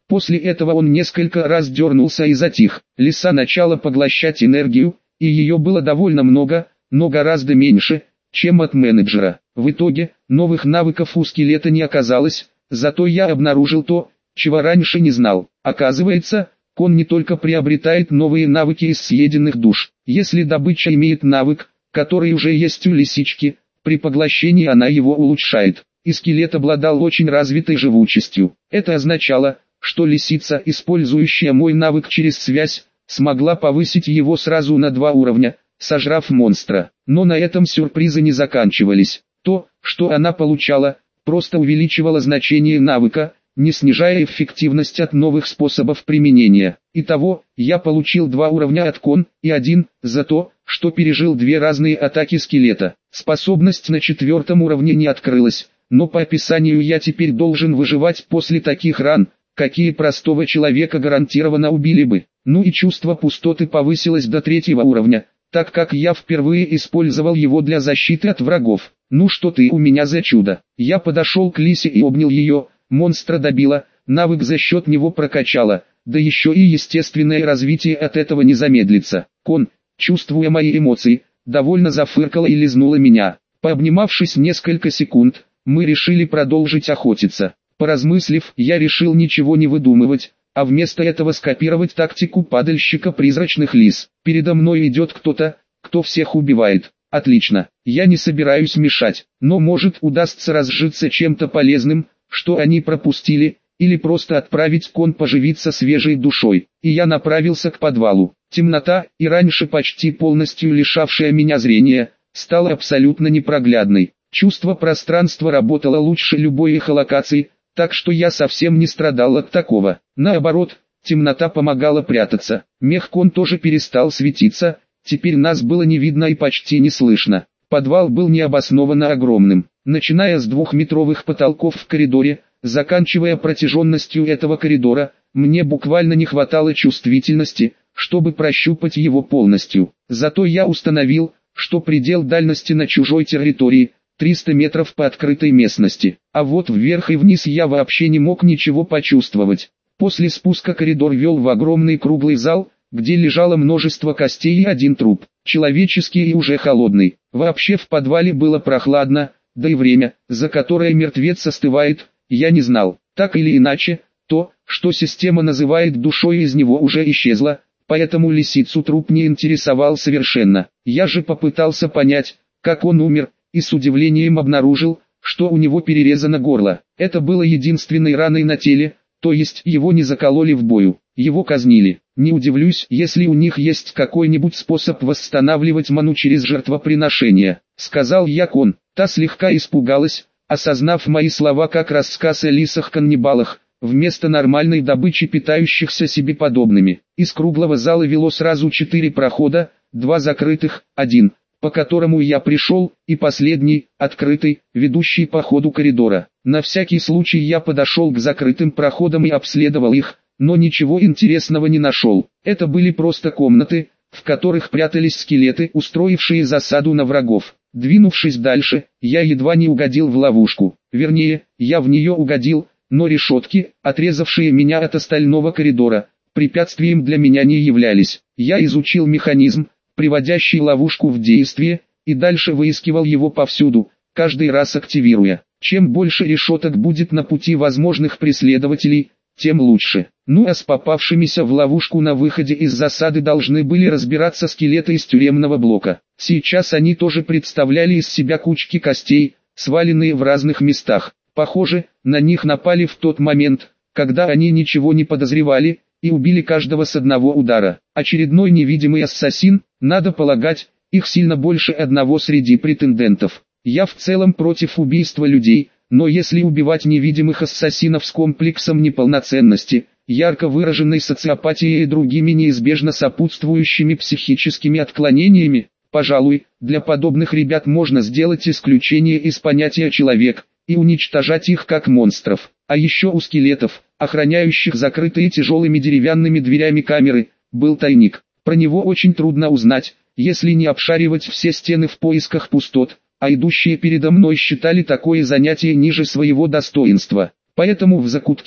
После этого он несколько раз дернулся и затих. Лиса начала поглощать энергию, и ее было довольно много, но гораздо меньше, чем от менеджера. В итоге, новых навыков у скелета не оказалось, зато я обнаружил то, чего раньше не знал. Оказывается, кон не только приобретает новые навыки из съеденных душ. Если добыча имеет навык, который уже есть у лисички, при поглощении она его улучшает. И скелет обладал очень развитой живучестью. Это означало, что лисица, использующая мой навык через связь, смогла повысить его сразу на 2 уровня, сожрав монстра. Но на этом сюрпризы не заканчивались. То, что она получала, просто увеличивало значение навыка, не снижая эффективность от новых способов применения. Итого, я получил 2 уровня от кон, и 1, за то, что пережил 2 разные атаки скелета. Способность на 4 уровне не открылась, но по описанию я теперь должен выживать после таких ран, какие простого человека гарантированно убили бы. Ну и чувство пустоты повысилось до 3 уровня, так как я впервые использовал его для защиты от врагов. Ну что ты у меня за чудо? Я подошел к лисе и обнял ее, монстра добила, навык за счет него прокачала, да еще и естественное развитие от этого не замедлится. Кон, чувствуя мои эмоции, довольно зафыркала и лизнула меня. Пообнимавшись несколько секунд, мы решили продолжить охотиться. Поразмыслив, я решил ничего не выдумывать, а вместо этого скопировать тактику падальщика призрачных лис. Передо мной идет кто-то, кто всех убивает. Отлично, я не собираюсь мешать, но может удастся разжиться чем-то полезным, что они пропустили, или просто отправить кон поживиться свежей душой. И я направился к подвалу. Темнота, и раньше почти полностью лишавшая меня зрения, стала абсолютно непроглядной. Чувство пространства работало лучше любой эхолокации, так что я совсем не страдал от такого. Наоборот, темнота помогала прятаться. Мех-кон тоже перестал светиться, теперь нас было не видно и почти не слышно. Подвал был необоснованно огромным, начиная с 2-метровых потолков в коридоре, заканчивая протяженностью этого коридора, мне буквально не хватало чувствительности, чтобы прощупать его полностью. Зато я установил, что предел дальности на чужой территории – 300 метров по открытой местности, а вот вверх и вниз я вообще не мог ничего почувствовать. После спуска коридор вел в огромный круглый зал, где лежало множество костей и 1 труп, человеческий и уже холодный. Вообще в подвале было прохладно, да и время, за которое мертвец остывает, я не знал. Так или иначе, то, что система называет душой, из него уже исчезло, поэтому лисицу труп не интересовал совершенно. Я же попытался понять, как он умер, и с удивлением обнаружил, что у него перерезано горло. Это было единственной раной на теле, то есть его не закололи в бою, его казнили. Не удивлюсь, если у них есть какой-нибудь способ восстанавливать ману через жертвоприношение, сказал я кон. Та слегка испугалась, осознав мои слова как рассказ о лисах-каннибалах, вместо нормальной добычи питающихся себе подобными. Из круглого зала вело сразу 4 прохода, 2 закрытых, 1, по которому я пришел, и последний, открытый, ведущий по ходу коридора. На всякий случай я подошел к закрытым проходам и обследовал их, но ничего интересного не нашел. Это были просто комнаты, в которых прятались скелеты, устроившие засаду на врагов. Двинувшись дальше, я едва не угодил в ловушку. Вернее, я в нее угодил, но решетки, отрезавшие меня от остального коридора, препятствием для меня не являлись. Я изучил механизм, приводящий ловушку в действие, и дальше выискивал его повсюду, каждый раз активируя. Чем больше решеток будет на пути возможных преследователей, тем лучше. Ну а с попавшимися в ловушку на выходе из засады должны были разбираться скелеты из тюремного блока. Сейчас они тоже представляли из себя кучки костей, сваленные в разных местах. Похоже, на них напали в тот момент, когда они ничего не подозревали, и убили каждого с одного удара. Очередной невидимый ассасин, надо полагать, их сильно больше одного среди претендентов. Я в целом против убийства людей, но если убивать невидимых ассасинов с комплексом неполноценности, ярко выраженной социопатией и другими неизбежно сопутствующими психическими отклонениями, пожалуй, для подобных ребят можно сделать исключение из понятия «человек» и уничтожать их как монстров. А еще у скелетов, охраняющих закрытые тяжелыми деревянными дверями камеры, был тайник. Про него очень трудно узнать, если не обшаривать все стены в поисках пустот, а идущие передо мной считали такое занятие ниже своего достоинства. Поэтому в закутке,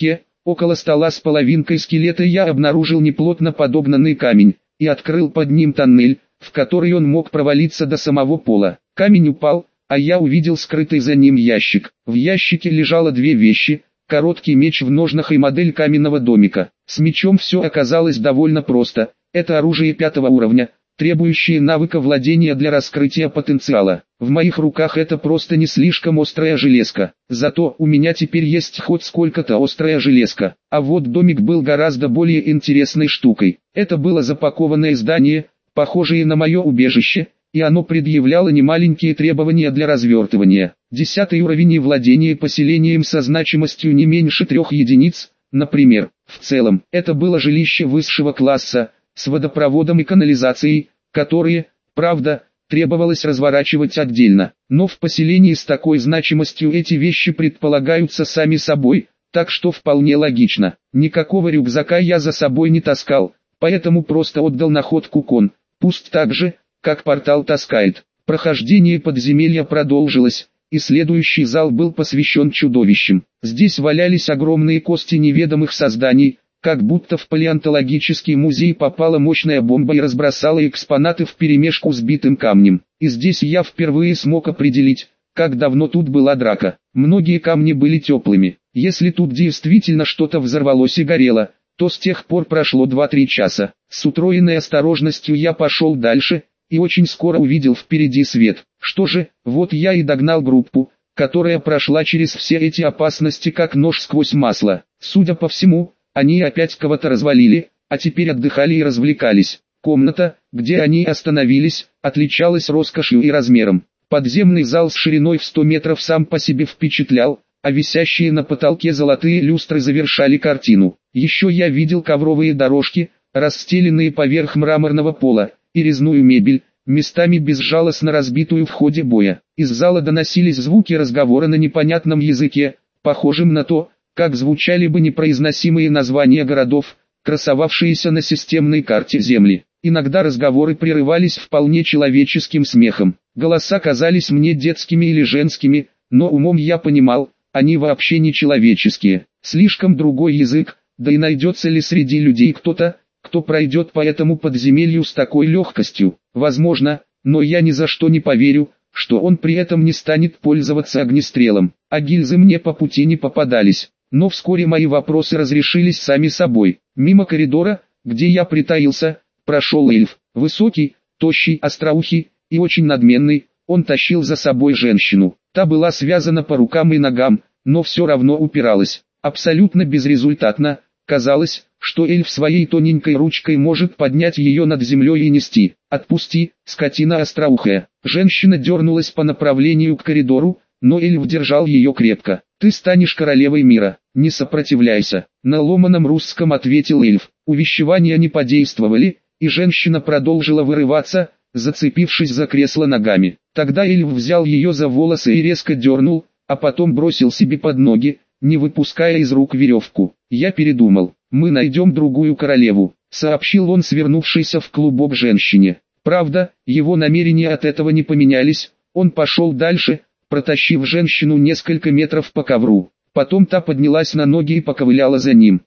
Около стола с половинкой скелета я обнаружил неплотно подогнанный камень, и открыл под ним тоннель, в который он мог провалиться до самого пола. Камень упал, а я увидел скрытый за ним ящик. В ящике лежало две вещи: короткий меч в ножнах и модель каменного домика. С мечом все оказалось довольно просто. Это оружие 5-го уровня, требующее навыка владения для раскрытия потенциала. В моих руках это просто не слишком острая железка. Зато у меня теперь есть хоть сколько-то острая железка. А вот домик был гораздо более интересной штукой. Это было запакованное здание, похожее на мое убежище, и оно предъявляло немаленькие требования для развертывания. 10-й уровень и владение поселением со значимостью не меньше 3 единиц, например. В целом, это было жилище высшего класса, с водопроводом и канализацией, которые, правда, требовалось разворачивать отдельно. Но в поселении с такой значимостью эти вещи предполагаются сами собой, так что вполне логично. Никакого рюкзака я за собой не таскал, поэтому просто отдал находку Кон. Пусть так же, как портал таскает. Прохождение подземелья продолжилось, и следующий зал был посвящен чудовищам. Здесь валялись огромные кости неведомых созданий, как будто в палеонтологический музей попала мощная бомба и разбросала экспонаты вперемешку с битым камнем. И здесь я впервые смог определить, как давно тут была драка. Многие камни были теплыми. Если тут действительно что-то взорвалось и горело, то с тех пор прошло 2-3 часа. С утроенной осторожностью я пошел дальше, и очень скоро увидел впереди свет. Что же, вот я и догнал группу, которая прошла через все эти опасности как нож сквозь масло. Судя по всему, они опять кого-то развалили, а теперь отдыхали и развлекались. Комната, где они остановились, отличалась роскошью и размером. Подземный зал с шириной в 100 метров сам по себе впечатлял, а висящие на потолке золотые люстры завершали картину. Еще я видел ковровые дорожки, расстеленные поверх мраморного пола, и резную мебель, местами безжалостно разбитую в ходе боя. Из зала доносились звуки разговора на непонятном языке, похожим на то, как звучали бы непроизносимые названия городов, красовавшиеся на системной карте Земли. Иногда разговоры прерывались вполне человеческим смехом. Голоса казались мне детскими или женскими, но умом я понимал, они вообще не человеческие. Слишком другой язык, да и найдется ли среди людей кто-то, кто пройдет по этому подземелью с такой легкостью. Возможно, но я ни за что не поверю, что он при этом не станет пользоваться огнестрелом. А гильзы мне по пути не попадались. Но вскоре мои вопросы разрешились сами собой. Мимо коридора, где я притаился, прошел эльф. Высокий, тощий, остроухий и очень надменный. Он тащил за собой женщину. Та была связана по рукам и ногам, но все равно упиралась. Абсолютно безрезультатно. Казалось, что эльф своей тоненькой ручкой может поднять ее над землей и нести. «Отпусти, скотина остроухая!» Женщина дернулась по направлению к коридору, но эльф держал ее крепко. «Ты станешь королевой мира, не сопротивляйся!» На ломаном русском ответил эльф. Увещевания не подействовали, и женщина продолжила вырываться, зацепившись за кресло ногами. Тогда эльф взял ее за волосы и резко дернул, а потом бросил себе под ноги, не выпуская из рук веревку. «Я передумал, мы найдем другую королеву», — сообщил он свернувшейся в клубок женщине. Правда, его намерения от этого не поменялись, он пошел дальше, протащив женщину несколько метров по ковру. Потом та поднялась на ноги и поковыляла за ним.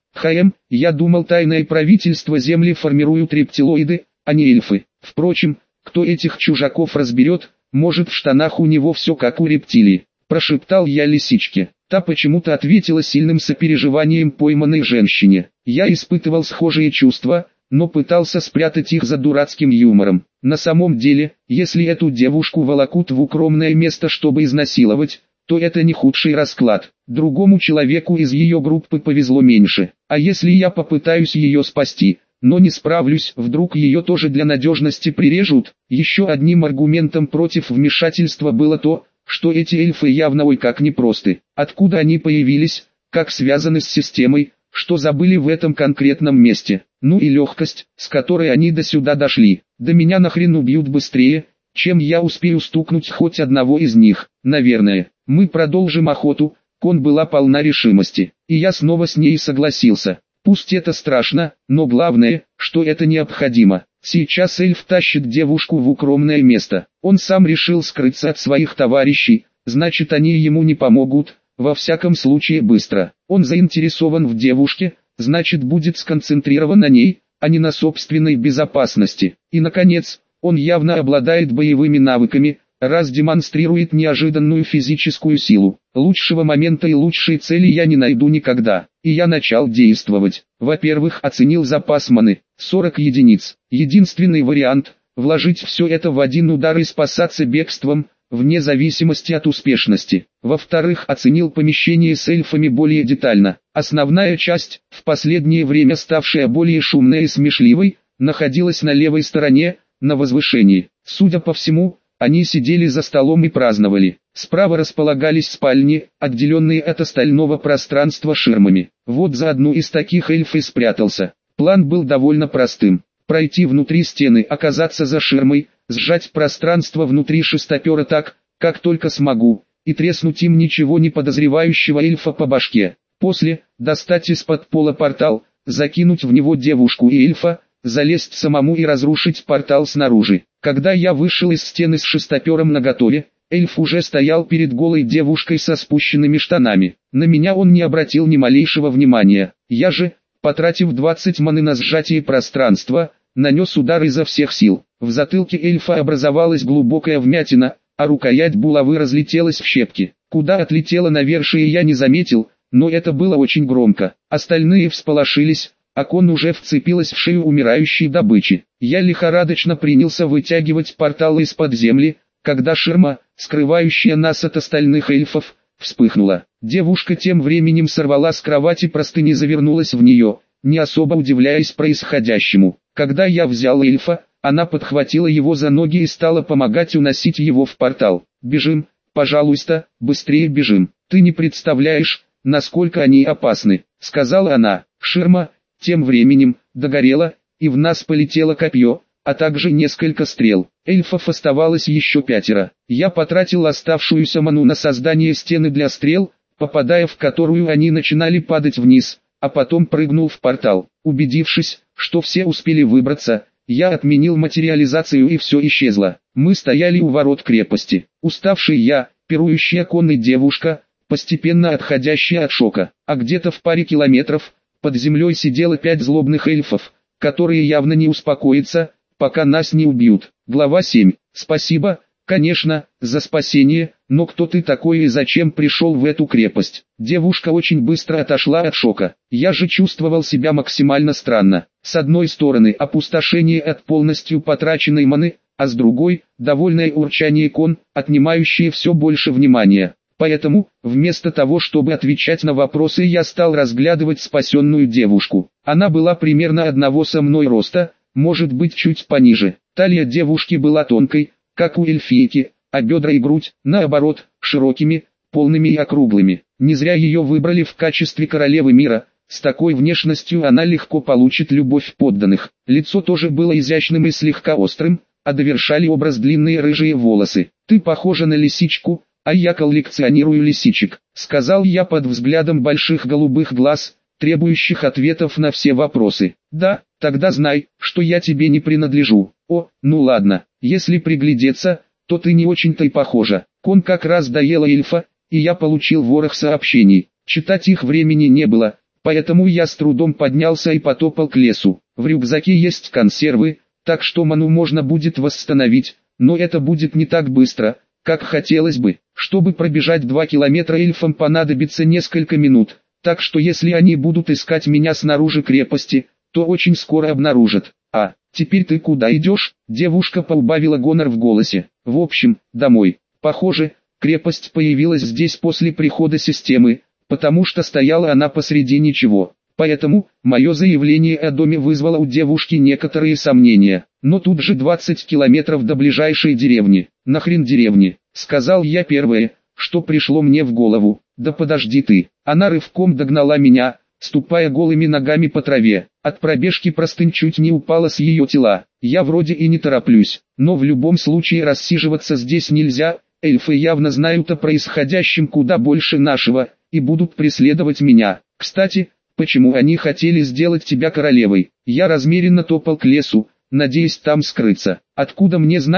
Я думал, тайное правительство Земли формируют рептилоиды, а не эльфы. Впрочем, кто этих чужаков разберет, может в штанах у него все как у рептилии», — прошептал я лисичке. Та почему-то ответила сильным сопереживанием пойманной женщине. Я испытывал схожие чувства, но пытался спрятать их за дурацким юмором. На самом деле, если эту девушку волокут в укромное место, чтобы изнасиловать, то это не худший расклад. Другому человеку из ее группы повезло меньше. А если я попытаюсь ее спасти, но не справлюсь, вдруг ее тоже для надежности прирежут? Еще одним аргументом против вмешательства было то, что эти эльфы явно ой как непросты. Откуда они появились, как связаны с системой, что забыли в этом конкретном месте. Ну и легкость, с которой они до сюда дошли. Да меня нахрен убьют быстрее, чем я успею стукнуть хоть одного из них. Наверное, мы продолжим охоту. Кон была полна решимости, и я снова с ней согласился. Пусть это страшно, но главное, что это необходимо. Сейчас эльф тащит девушку в укромное место. Он сам решил скрыться от своих товарищей, значит они ему не помогут. во всяком случае быстро. Он заинтересован в девушке, значит будет сконцентрирован на ней, а не на собственной безопасности. И наконец, он явно обладает боевыми навыками, раз демонстрирует неожиданную физическую силу. Лучшего момента и лучшей цели я не найду никогда. И я начал действовать. Во-первых, оценил запас маны, 40 единиц. Единственный вариант – вложить все это в один удар и спасаться бегством, вне зависимости от успешности. Во-вторых, оценил помещение с эльфами более детально. Основная часть, в последнее время ставшая более шумной и смешливой, находилась на левой стороне, на возвышении. Судя по всему, они сидели за столом и праздновали. Справа располагались спальни, отделенные от остального пространства ширмами. Вот за одну из таких эльф и спрятался. План был довольно простым. Пройти внутри стены, оказаться за ширмой, сжать пространство внутри шестопера так, как только смогу, и треснуть им ничего не подозревающего эльфа по башке. После, достать из-под пола портал, закинуть в него девушку и эльфа, залезть самому и разрушить портал снаружи. Когда я вышел из стены с шестопером наготове, эльф уже стоял перед голой девушкой со спущенными штанами. На меня он не обратил ни малейшего внимания. Я же, потратив 20 маны на сжатие пространства, нанес удар изо всех сил. В затылке эльфа образовалась глубокая вмятина, а рукоять булавы разлетелась в щепки. Куда отлетела навершие я не заметил, но это было очень громко. Остальные всполошились, а Кон уже вцепилась в шею умирающей добычи. Я лихорадочно принялся вытягивать портал из-под земли, когда ширма, скрывающая нас от остальных эльфов, вспыхнула. Девушка тем временем сорвала с кровати простынь и завернулась в нее, не особо удивляясь происходящему. Когда я взял эльфа, она подхватила его за ноги и стала помогать уносить его в портал. «Бежим, пожалуйста, быстрее бежим. Ты не представляешь, насколько они опасны», — сказала она. Ширма, тем временем, догорела, и в нас полетело копье, а также несколько стрел. Эльфов оставалось еще 5. Я потратил оставшуюся ману на создание стены для стрел, попадая в которую они начинали падать вниз, а потом прыгнул в портал. Убедившись, что все успели выбраться, я отменил материализацию и все исчезло. Мы стояли у ворот крепости. Уставший я, пирующая конной девушка, постепенно отходящая от шока, а где-то в паре километров, под землей сидело 5 злобных эльфов, которые явно не успокоятся, пока нас не убьют. Глава 7. Спасибо, конечно, за спасение, но кто ты такой и зачем пришел в эту крепость? Девушка очень быстро отошла от шока. Я же чувствовал себя максимально странно. С одной стороны опустошение от полностью потраченной маны, а с другой, довольное урчание Кон, отнимающее все больше внимания. Поэтому, вместо того чтобы отвечать на вопросы, я стал разглядывать спасенную девушку. Она была примерно одного со мной роста, может быть чуть пониже. Талия девушки была тонкой, как у эльфийки, а бедра и грудь, наоборот, широкими, полными и округлыми. Не зря ее выбрали в качестве королевы мира. С такой внешностью она легко получит любовь подданных. Лицо тоже было изящным и слегка острым, а довершали образ длинные рыжие волосы. «Ты похожа на лисичку, а я коллекционирую лисичек», — сказал я под взглядом больших голубых глаз, требующих ответов на все вопросы. «Да, тогда знай, что я тебе не принадлежу». «О, ну ладно, если приглядеться, то ты не очень-то и похожа». Кон как раз доела эльфа, и я получил ворох сообщений. Читать их времени не было, поэтому я с трудом поднялся и потопал к лесу. В рюкзаке есть консервы, так что ману можно будет восстановить, но это будет не так быстро, как хотелось бы. Чтобы пробежать 2 километра эльфам понадобится несколько минут, так что если они будут искать меня снаружи крепости, то очень скоро обнаружат. «А, теперь ты куда идешь?» Девушка поубавила гонор в голосе. «В общем, домой. Похоже, крепость появилась здесь после прихода системы, потому что стояла она посреди ничего. Поэтому, мое заявление о доме вызвало у девушки некоторые сомнения. Но тут же 20 километров до ближайшей деревни. «Нахрен деревни?» — сказал я первое, что пришло мне в голову. «Да подожди ты». Она рывком догнала меня, ступая голыми ногами по траве. От пробежки простынь чуть не упала с ее тела. Я вроде и не тороплюсь, но в любом случае рассиживаться здесь нельзя. Эльфы явно знают о происходящем куда больше нашего, и будут преследовать меня. Кстати, почему они хотели сделать тебя королевой? Я размеренно топал к лесу, надеясь там скрыться. Откуда мне знать,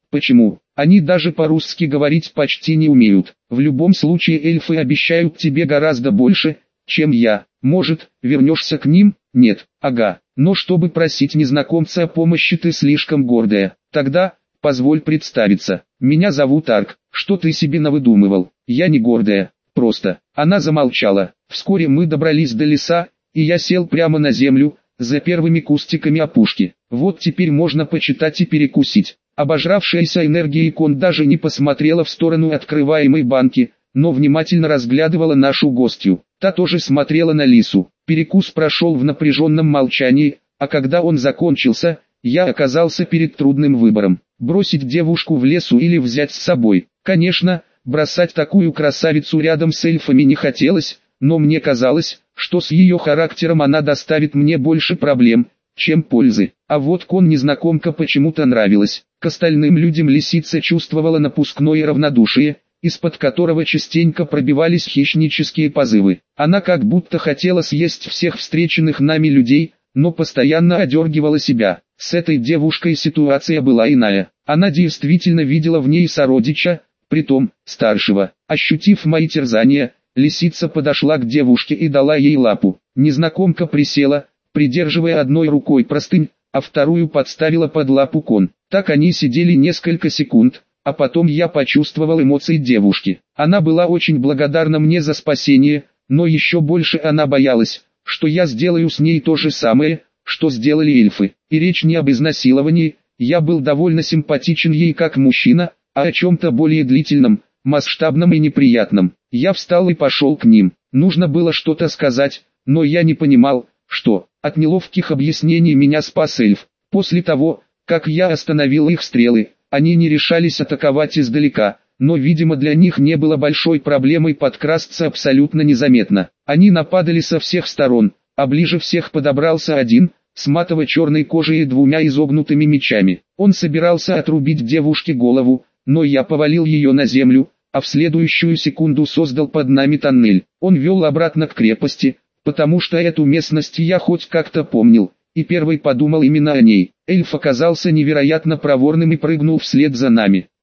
Почему? Они даже по-русски говорить почти не умеют. В любом случае эльфы обещают тебе гораздо больше, чем я. Может, вернешься к ним? Нет. Ага. Но чтобы просить незнакомца о помощи, ты слишком гордая. Тогда, позволь представиться. Меня зовут Арк. Что ты себе навыдумывал? Я не гордая. Просто. Она замолчала. Вскоре мы добрались до леса, и я сел прямо на землю, за первыми кустиками опушки. Вот теперь можно почитать и перекусить. Обожравшаяся энергией Кон даже не посмотрела в сторону открываемой банки, но внимательно разглядывала нашу гостью. Та тоже смотрела на Лису. Перекус прошел в напряженном молчании, а когда он закончился, я оказался перед трудным выбором. Бросить девушку в лесу или взять с собой. Конечно, бросать такую красавицу рядом с эльфами не хотелось, но мне казалось, что с ее характером она доставит мне больше проблем, чем пользы. А вот Кон-незнакомка почему-то нравилась. К остальным людям лисица чувствовала напускное равнодушие, из-под которого частенько пробивались хищнические позывы. Она как будто хотела съесть всех встреченных нами людей, но постоянно одергивала себя. С этой девушкой ситуация была иная. Она действительно видела в ней сородича, притом старшего. Ощутив мои терзания, лисица подошла к девушке и дала ей лапу. Незнакомка присела, придерживая одной рукой простынь, а вторую подставила под лапу Кон. Так они сидели несколько секунд, а потом я почувствовал эмоции девушки. Она была очень благодарна мне за спасение, но еще больше она боялась, что я сделаю с ней то же самое, что сделали эльфы. И речь не об изнасиловании, я был довольно симпатичен ей как мужчина, а о чем-то более длительном, масштабном и неприятном. Я встал и пошел к ним. Нужно было что-то сказать, но я не понимал, что. От неловких объяснений меня спас эльф. После того, как я остановил их стрелы, они не решались атаковать издалека, но видимо для них не было большой проблемой подкрасться абсолютно незаметно. Они нападали со всех сторон, а ближе всех подобрался один, с матово-черной кожей и двумя изогнутыми мечами. Он собирался отрубить девушке голову, но я повалил ее на землю, а в следующую секунду создал под нами тоннель. Он вел обратно к крепости, потому что эту местность я хоть как-то помнил, и первый подумал именно о ней. Эльф оказался невероятно проворным и прыгнул вслед за нами.